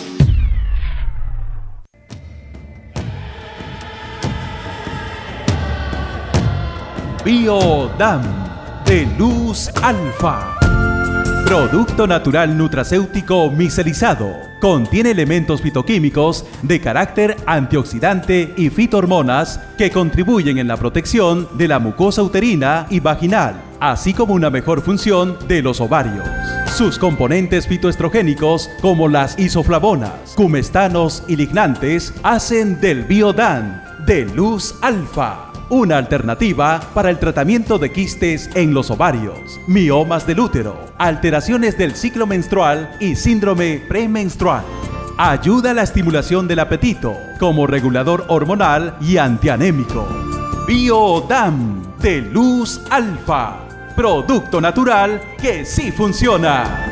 Biodam de Luz Alfa. Producto natural nutracéutico micelizado Contiene elementos fitoquímicos de carácter antioxidante y fitohormonas que contribuyen en la protección de la mucosa uterina y vaginal, así como una mejor función de los ovarios. Sus componentes fitoestrogénicos, como las isoflavonas, cumestanos y lignantes, hacen del Biodan de Luz Alfa una alternativa para el tratamiento de quistes en los ovarios, miomas del útero, alteraciones del ciclo menstrual y síndrome premenstrual. Ayuda a la estimulación del apetito como regulador hormonal y antianémico. Biodam de Luz Alfa, producto natural que sí funciona.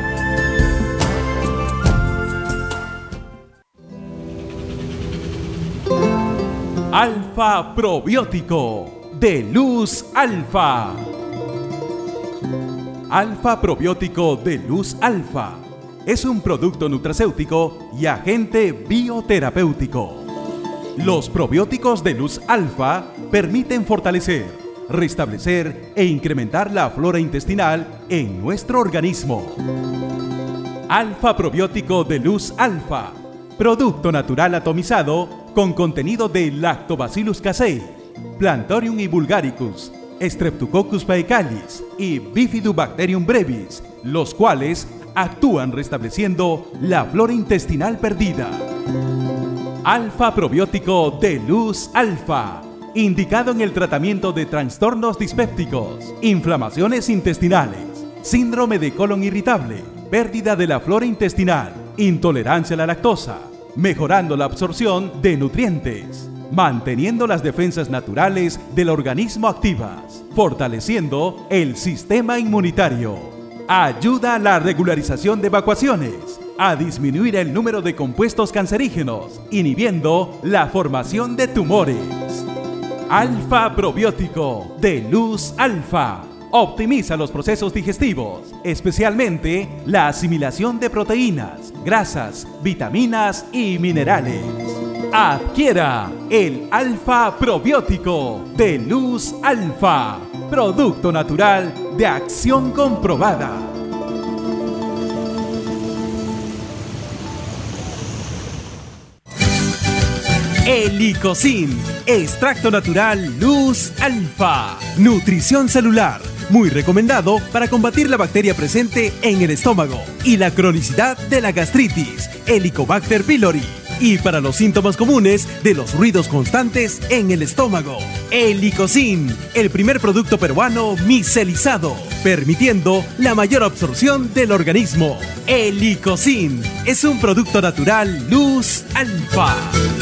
Alfa Probiótico de Luz Alfa. Alfa Probiótico de Luz Alfa es un producto nutracéutico y agente bioterapéutico. Los probióticos de Luz Alfa permiten fortalecer, restablecer e incrementar la flora intestinal en nuestro organismo. Alfa Probiótico de Luz Alfa, producto natural atomizado con contenido de Lactobacillus casei, Plantorium y Bulgaricus, Streptococcus faecalis y Bifidobacterium brevis, los cuales actúan restableciendo la flora intestinal perdida. Alfa Probiótico de Luz Alfa, indicado en el tratamiento de trastornos dispépticos, inflamaciones intestinales, síndrome de colon irritable, pérdida de la flora intestinal, intolerancia a la lactosa, mejorando la absorción de nutrientes, manteniendo las defensas naturales del organismo activas, fortaleciendo el sistema inmunitario. Ayuda a la regularización de evacuaciones, a disminuir el número de compuestos cancerígenos, inhibiendo la formación de tumores. Alfa Probiótico de Luz Alfa optimiza los procesos digestivos, especialmente la asimilación de proteínas, grasas, vitaminas y minerales. Adquiera el Alfa Probiótico de Luz Alfa, producto natural de acción comprobada. Helicocin, extracto natural Luz Alfa, nutrición celular, muy recomendado para combatir la bacteria presente en el estómago y la cronicidad de la gastritis, Helicobacter pylori, y para los síntomas comunes de los ruidos constantes en el estómago. Helicocin, el primer producto peruano micelizado, permitiendo la mayor absorción del organismo. Helicocin es un producto natural Luz Alfa.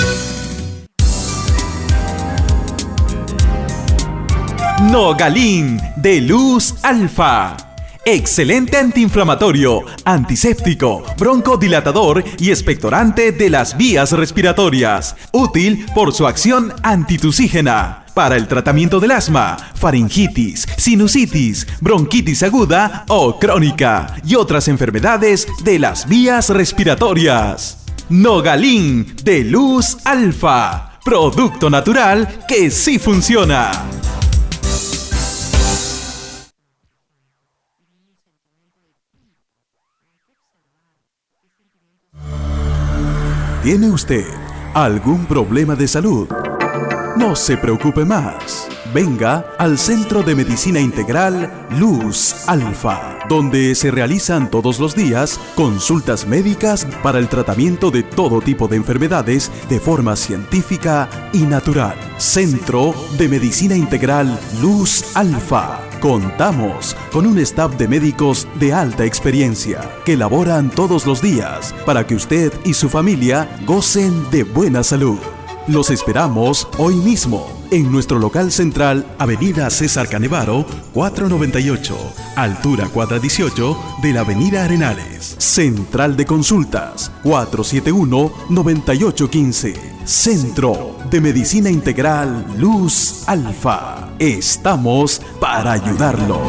Nogalin de Luz Alfa. Excelente antiinflamatorio, antiséptico, broncodilatador y expectorante de las vías respiratorias. Útil por su acción antitusígena. Para el tratamiento del asma, faringitis, sinusitis, bronquitis aguda o crónica y otras enfermedades de las vías respiratorias. Nogalin de Luz Alfa. Producto natural que sí funciona. ¿Tiene usted algún problema de salud? No se preocupe más. Venga al Centro de Medicina Integral Luz Alfa, donde se realizan todos los días consultas médicas para el tratamiento de todo tipo de enfermedades de forma científica y natural. Centro de Medicina Integral Luz Alfa. Contamos con un staff de médicos de alta experiencia que laboran todos los días para que usted y su familia gocen de buena salud. Los esperamos hoy mismo en nuestro local central, Avenida César Canevaro, 498, altura cuadra 18 de la Avenida Arenales. Central de Consultas, 471-9815. Centro de Medicina Integral Luz Alfa. Estamos para ayudarlo.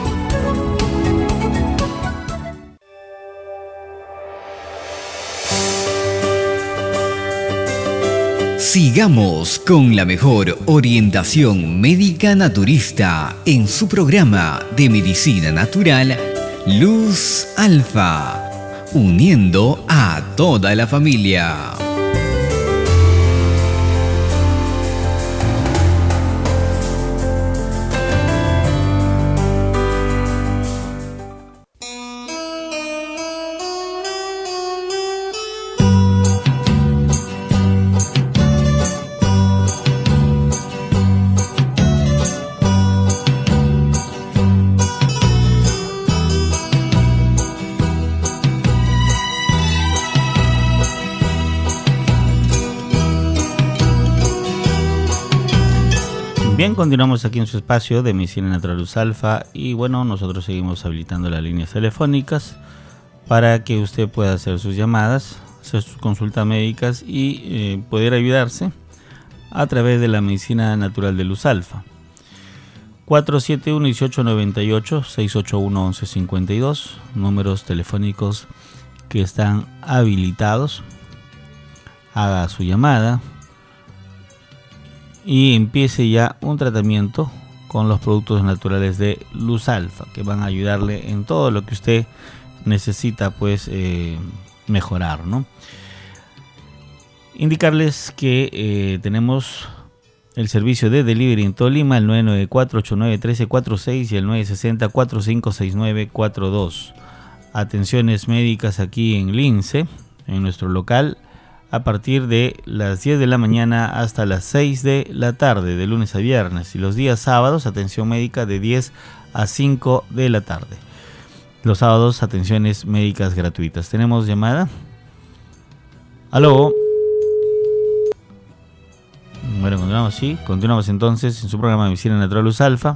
Sigamos con la mejor orientación médica naturista en su programa de medicina natural Luz Alfa. uniendo a toda la familia. Bien, continuamos aquí en su espacio de Medicina Natural Luz Alfa y bueno, nosotros seguimos habilitando las líneas telefónicas para que usted pueda hacer sus llamadas, hacer sus consultas médicas y poder ayudarse a través de la Medicina Natural de Luz Alfa. 471-1898, 681-1152, números telefónicos que están habilitados. Haga su llamada y empiece ya un tratamiento con los productos naturales de Luz Alfa, que van a ayudarle en todo lo que usted necesita pues mejorar, ¿no? Indicarles que tenemos el servicio de delivery en Tolima, el 994-891346 y el 960-456942. Atenciones médicas aquí en Lince, en nuestro local, a partir de las 10 de la mañana hasta las 6 de la tarde, de lunes a viernes. Y los días sábados, atención médica de 10 a 5 de la tarde. Los sábados, atenciones médicas gratuitas. ¿Tenemos llamada? ¿Aló? Bueno, continuamos entonces en su programa de Medicina Natural Luz Alfa.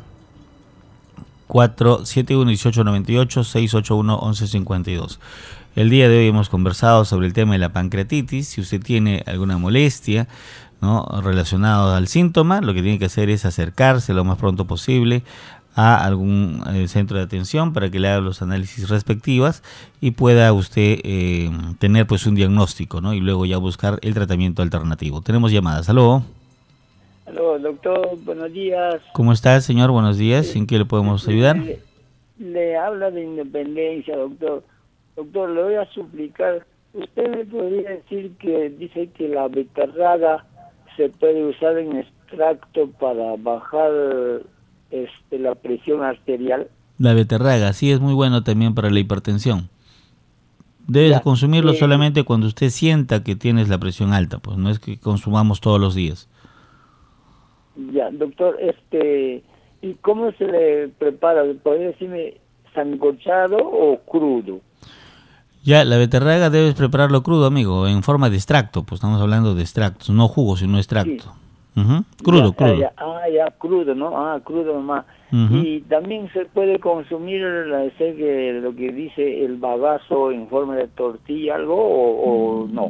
471-1898, 681-1152. El día de hoy hemos conversado sobre el tema de la pancreatitis. Si usted tiene alguna molestia, ¿no?, relacionada al síntoma, lo que tiene que hacer es acercarse lo más pronto posible a algún centro de atención para que le haga los análisis respectivos y pueda usted tener pues un diagnóstico, ¿no?, y luego ya buscar el tratamiento alternativo. Tenemos llamadas. ¿Aló? Aló, doctor, buenos días. ¿Cómo está, señor? Buenos días. ¿En qué le podemos ayudar? Le habla de Independencia, doctor. Doctor, le voy a suplicar, ¿usted me podría decir que dice que la beterraga se puede usar en extracto para bajar la presión arterial? La beterraga, sí, es muy bueno también para la hipertensión. Debes consumirlo solamente cuando usted sienta que tienes la presión alta, pues no es que consumamos todos los días. Ya, doctor, ¿y cómo se le prepara? ¿Podría decirme sancochado o crudo? Ya, la beterraga debes prepararlo crudo, amigo, en forma de extracto, pues estamos hablando de extractos, no jugo, sino extracto. Sí. Crudo, crudo. Crudo, ¿no? Crudo nomás. Y también se puede consumir lo que dice el bagazo en forma de tortilla, algo, o no.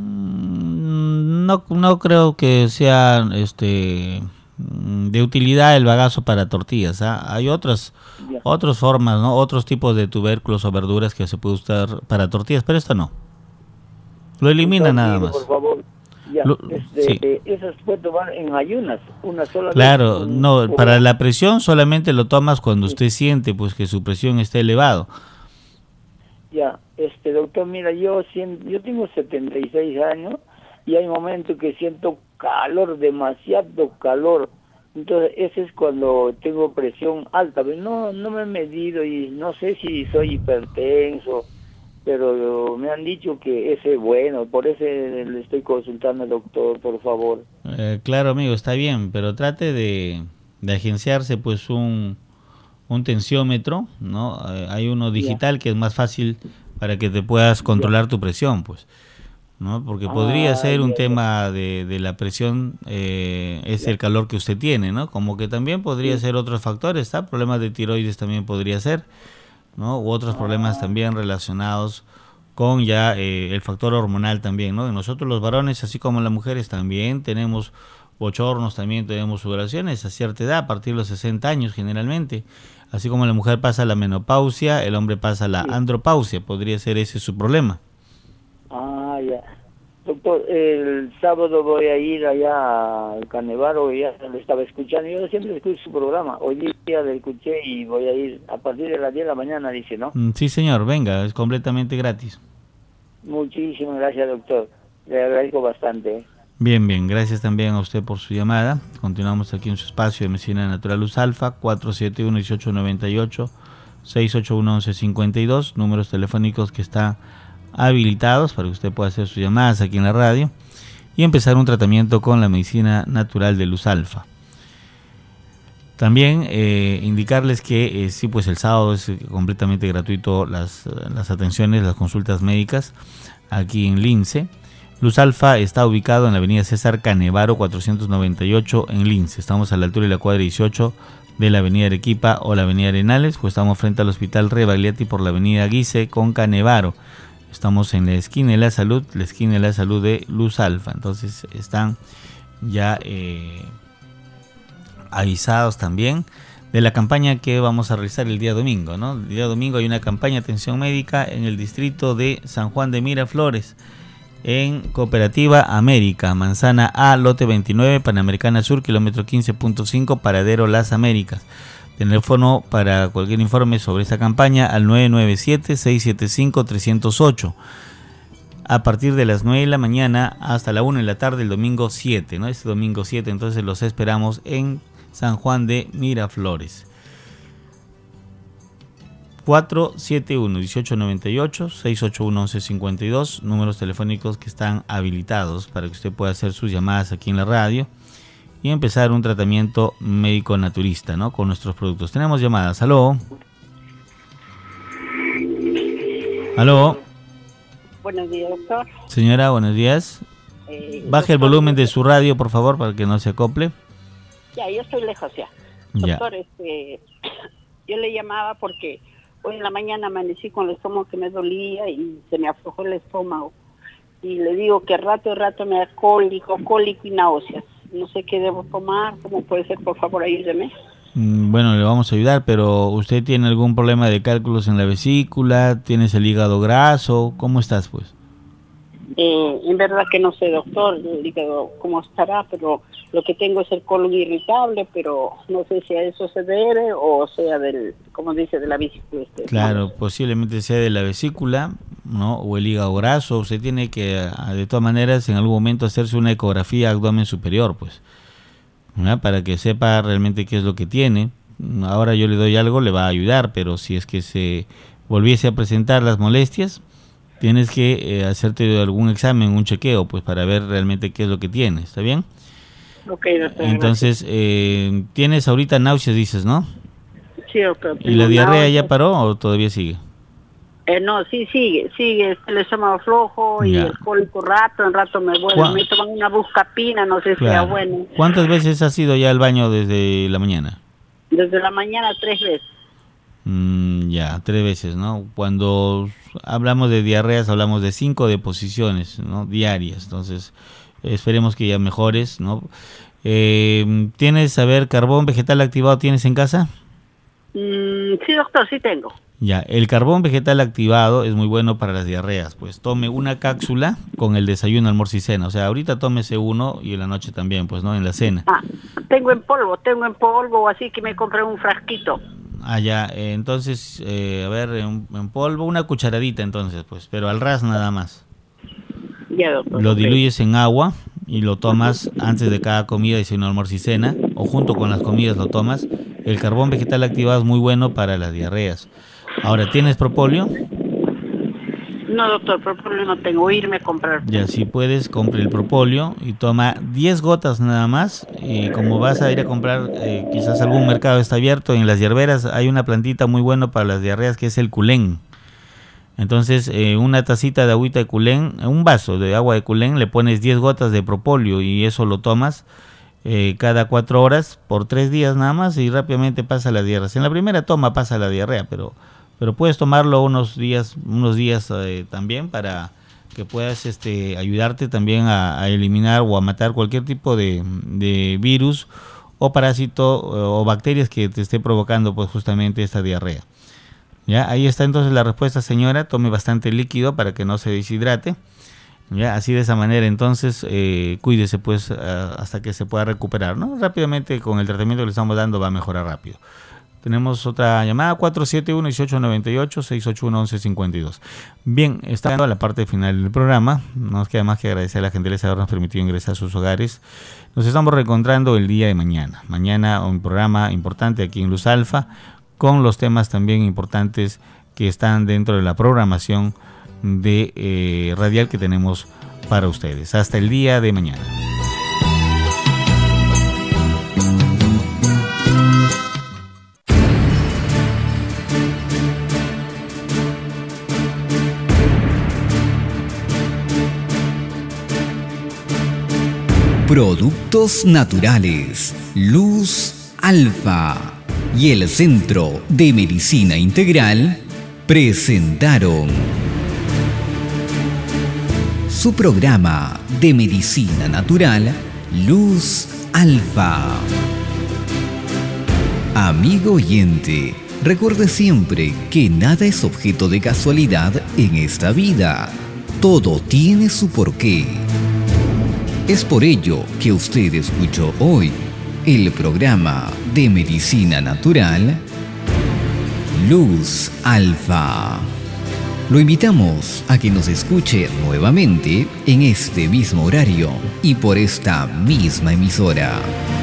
No creo que sea de utilidad el bagazo para tortillas. Hay otras formas, ¿no? Otros tipos de tubérculos o verduras que se puede usar para tortillas, pero esto no. Lo elimina nada más. Por favor. Esas puede tomar en ayunas, una sola vez. Claro, no, para la presión solamente lo tomas cuando usted siente pues que su presión está elevado. Ya, doctor, mira, yo tengo 76 años y hay momentos que siento calor, demasiado calor. Entonces ese es cuando tengo presión alta, pero no me he medido y no sé si soy hipertenso, pero me han dicho que ese es bueno, por eso le estoy consultando al doctor, por favor. Claro, amigo, está bien, pero trate de agenciarse pues un tensiómetro, ¿no? Hay uno digital que es más fácil para que te puedas controlar tu presión, pues, ¿no? Porque podría ser un tema de la presión, es el calor que usted tiene, ¿no? Como que también podría ser otros factores, ¿está? Problemas de tiroides también podría ser, ¿no? U otros problemas también relacionados con ya el factor hormonal también, ¿no? Nosotros los varones, así como las mujeres, también tenemos bochornos, también tenemos sudoraciones a cierta edad, a partir de los 60 años generalmente. Así como la mujer pasa la menopausia, el hombre pasa la andropausia, podría ser ese su problema. Ya. Doctor, el sábado voy a ir allá al Canevaro, ya lo estaba escuchando, yo siempre escucho su programa, hoy día lo escuché y voy a ir a partir de las 10 de la mañana, dice, ¿no? Sí, señor, venga, es completamente gratis. Muchísimas gracias, doctor. Le agradezco bastante. Bien, bien. Gracias también a usted por su llamada. Continuamos aquí en su espacio de Medicina Natural Luz Alfa, 471-1898, 681-1152, números telefónicos que están habilitados para que usted pueda hacer sus llamadas aquí en la radio y empezar un tratamiento con la Medicina Natural de Luz Alfa. También indicarles que sí, pues el sábado es completamente gratuito las atenciones, las consultas médicas aquí en Lince. Luz Alfa está ubicado en la avenida César Canevaro 498 en Lince. Estamos a la altura de la cuadra 18 de la avenida Arequipa o la avenida Arenales, pues estamos frente al Hospital Rebagliati por la avenida Guise con Canevaro. Estamos en la esquina de la salud de Luz Alfa. Entonces están ya avisados también de la campaña que vamos a realizar el día domingo, ¿no? El día domingo hay una campaña de atención médica en el distrito de San Juan de Miraflores, en Cooperativa América, Manzana A, lote 29, Panamericana Sur, kilómetro 15.5, Paradero Las Américas. Teléfono para cualquier informe sobre esta campaña al 997-675-308. A partir de las 9 de la mañana hasta la 1 de la tarde el domingo 7, ¿no? Este domingo 7, entonces los esperamos en San Juan de Miraflores. 471-1898, 681-1152, números telefónicos que están habilitados para que usted pueda hacer sus llamadas aquí en la radio y empezar un tratamiento médico naturista, ¿no? Con nuestros productos. Tenemos llamadas. ¿Aló? ¿Aló? Buenos días, doctor. Señora, buenos días. Baje el volumen de su radio, por favor, para que no se acople. Ya, yo estoy lejos ya. Ya. Doctor, yo le llamaba porque hoy en la mañana amanecí con el estómago que me dolía y se me aflojó el estómago. Y le digo que rato me da cólico y náuseas. No sé qué debo tomar, ¿cómo puede ser? Por favor, ayúdeme. Bueno, le vamos a ayudar, pero ¿usted tiene algún problema de cálculos en la vesícula? ¿Tienes el hígado graso? ¿Cómo estás, pues? En verdad que no sé, doctor, el hígado cómo estará, pero lo que tengo es el colon irritable, pero no sé si a eso se debe o sea del, como dice, de la vesícula. Claro, posiblemente sea de la vesícula, ¿no? O el hígado graso. Usted tiene que, de todas maneras, en algún momento hacerse una ecografía abdomen superior, pues, ¿no? Para que sepa realmente qué es lo que tiene. Ahora yo le doy algo, le va a ayudar, pero si es que se volviese a presentar las molestias, tienes que hacerte algún examen, un chequeo, pues, para ver realmente qué es lo que tiene. ¿Está bien? Ok, doctor. Entonces, tienes ahorita náuseas, dices, ¿no? Sí, doctor. ¿Y la diarrea ya paró o todavía sigue? No, sí, sigue el estómago flojo y el cólico en rato me vuelve, me toman una buscapina, no sé si sea bueno. ¿Cuántas veces has ido ya al baño desde la mañana? Desde la mañana 3 veces. Ya, 3 veces, ¿no? Cuando hablamos de diarreas hablamos de 5 deposiciones, ¿no? Diarias, entonces esperemos que ya mejores, ¿no? ¿Tienes, carbón vegetal activado tienes en casa? Sí, doctor, sí tengo. Ya, el carbón vegetal activado es muy bueno para las diarreas, pues tome una cápsula con el desayuno, almuerzo y cena, o sea, ahorita tómese uno y en la noche también, pues, ¿no? En la cena. Tengo en polvo, así que me compré un frasquito. Ya, entonces, en polvo, una cucharadita entonces, pues, pero al ras nada más. Ya, doctor. Lo diluyes en agua y lo tomas antes de cada comida, desayuno, almuerzo y cena, o junto con las comidas lo tomas. El carbón vegetal activado es muy bueno para las diarreas. Ahora, ¿tienes propóleo? No, doctor, propóleo no tengo, irme a comprar. Ya, si puedes, compre el propóleo y toma 10 gotas nada más. Y como vas a ir a comprar, quizás algún mercado está abierto, en las hierberas hay una plantita muy buena para las diarreas que es el culén. Entonces, una tacita de agüita de culén, un vaso de agua de culén, le pones 10 gotas de propóleo y eso lo tomas cada 4 horas por 3 días nada más y rápidamente pasa la diarrea. En la primera toma pasa la diarrea, pero puedes tomarlo unos días también para que puedas ayudarte también a eliminar o a matar cualquier tipo de virus o parásito o bacterias que te esté provocando pues justamente esta diarrea. Ya, ahí está entonces la respuesta, señora. Tome bastante líquido para que no se deshidrate. Ya, así de esa manera entonces cuídese pues hasta que se pueda recuperar, ¿no? Rápidamente con el tratamiento que le estamos dando va a mejorar rápido. Tenemos otra llamada, 471-1898, 681-1152. Bien, está llegando a la parte final del programa. No nos queda más que agradecer a la gentileza de habernos permitido ingresar a sus hogares. Nos estamos reencontrando el día de mañana. Mañana un programa importante aquí en Luz Alfa, con los temas también importantes que están dentro de la programación de radial que tenemos para ustedes. Hasta el día de mañana. Productos naturales, Luz Alfa y el Centro de Medicina Integral presentaron su programa de medicina natural, Luz Alfa. Amigo oyente, recuerde siempre que nada es objeto de casualidad en esta vida. Todo tiene su porqué. Es por ello que usted escuchó hoy el programa de medicina natural Luz Alfa. Lo invitamos a que nos escuche nuevamente en este mismo horario y por esta misma emisora.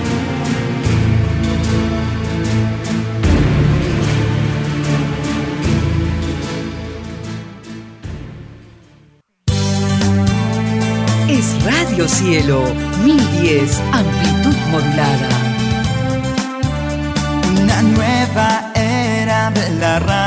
Es Radio Cielo, 1010, amplitud modulada. Una nueva era de la radio.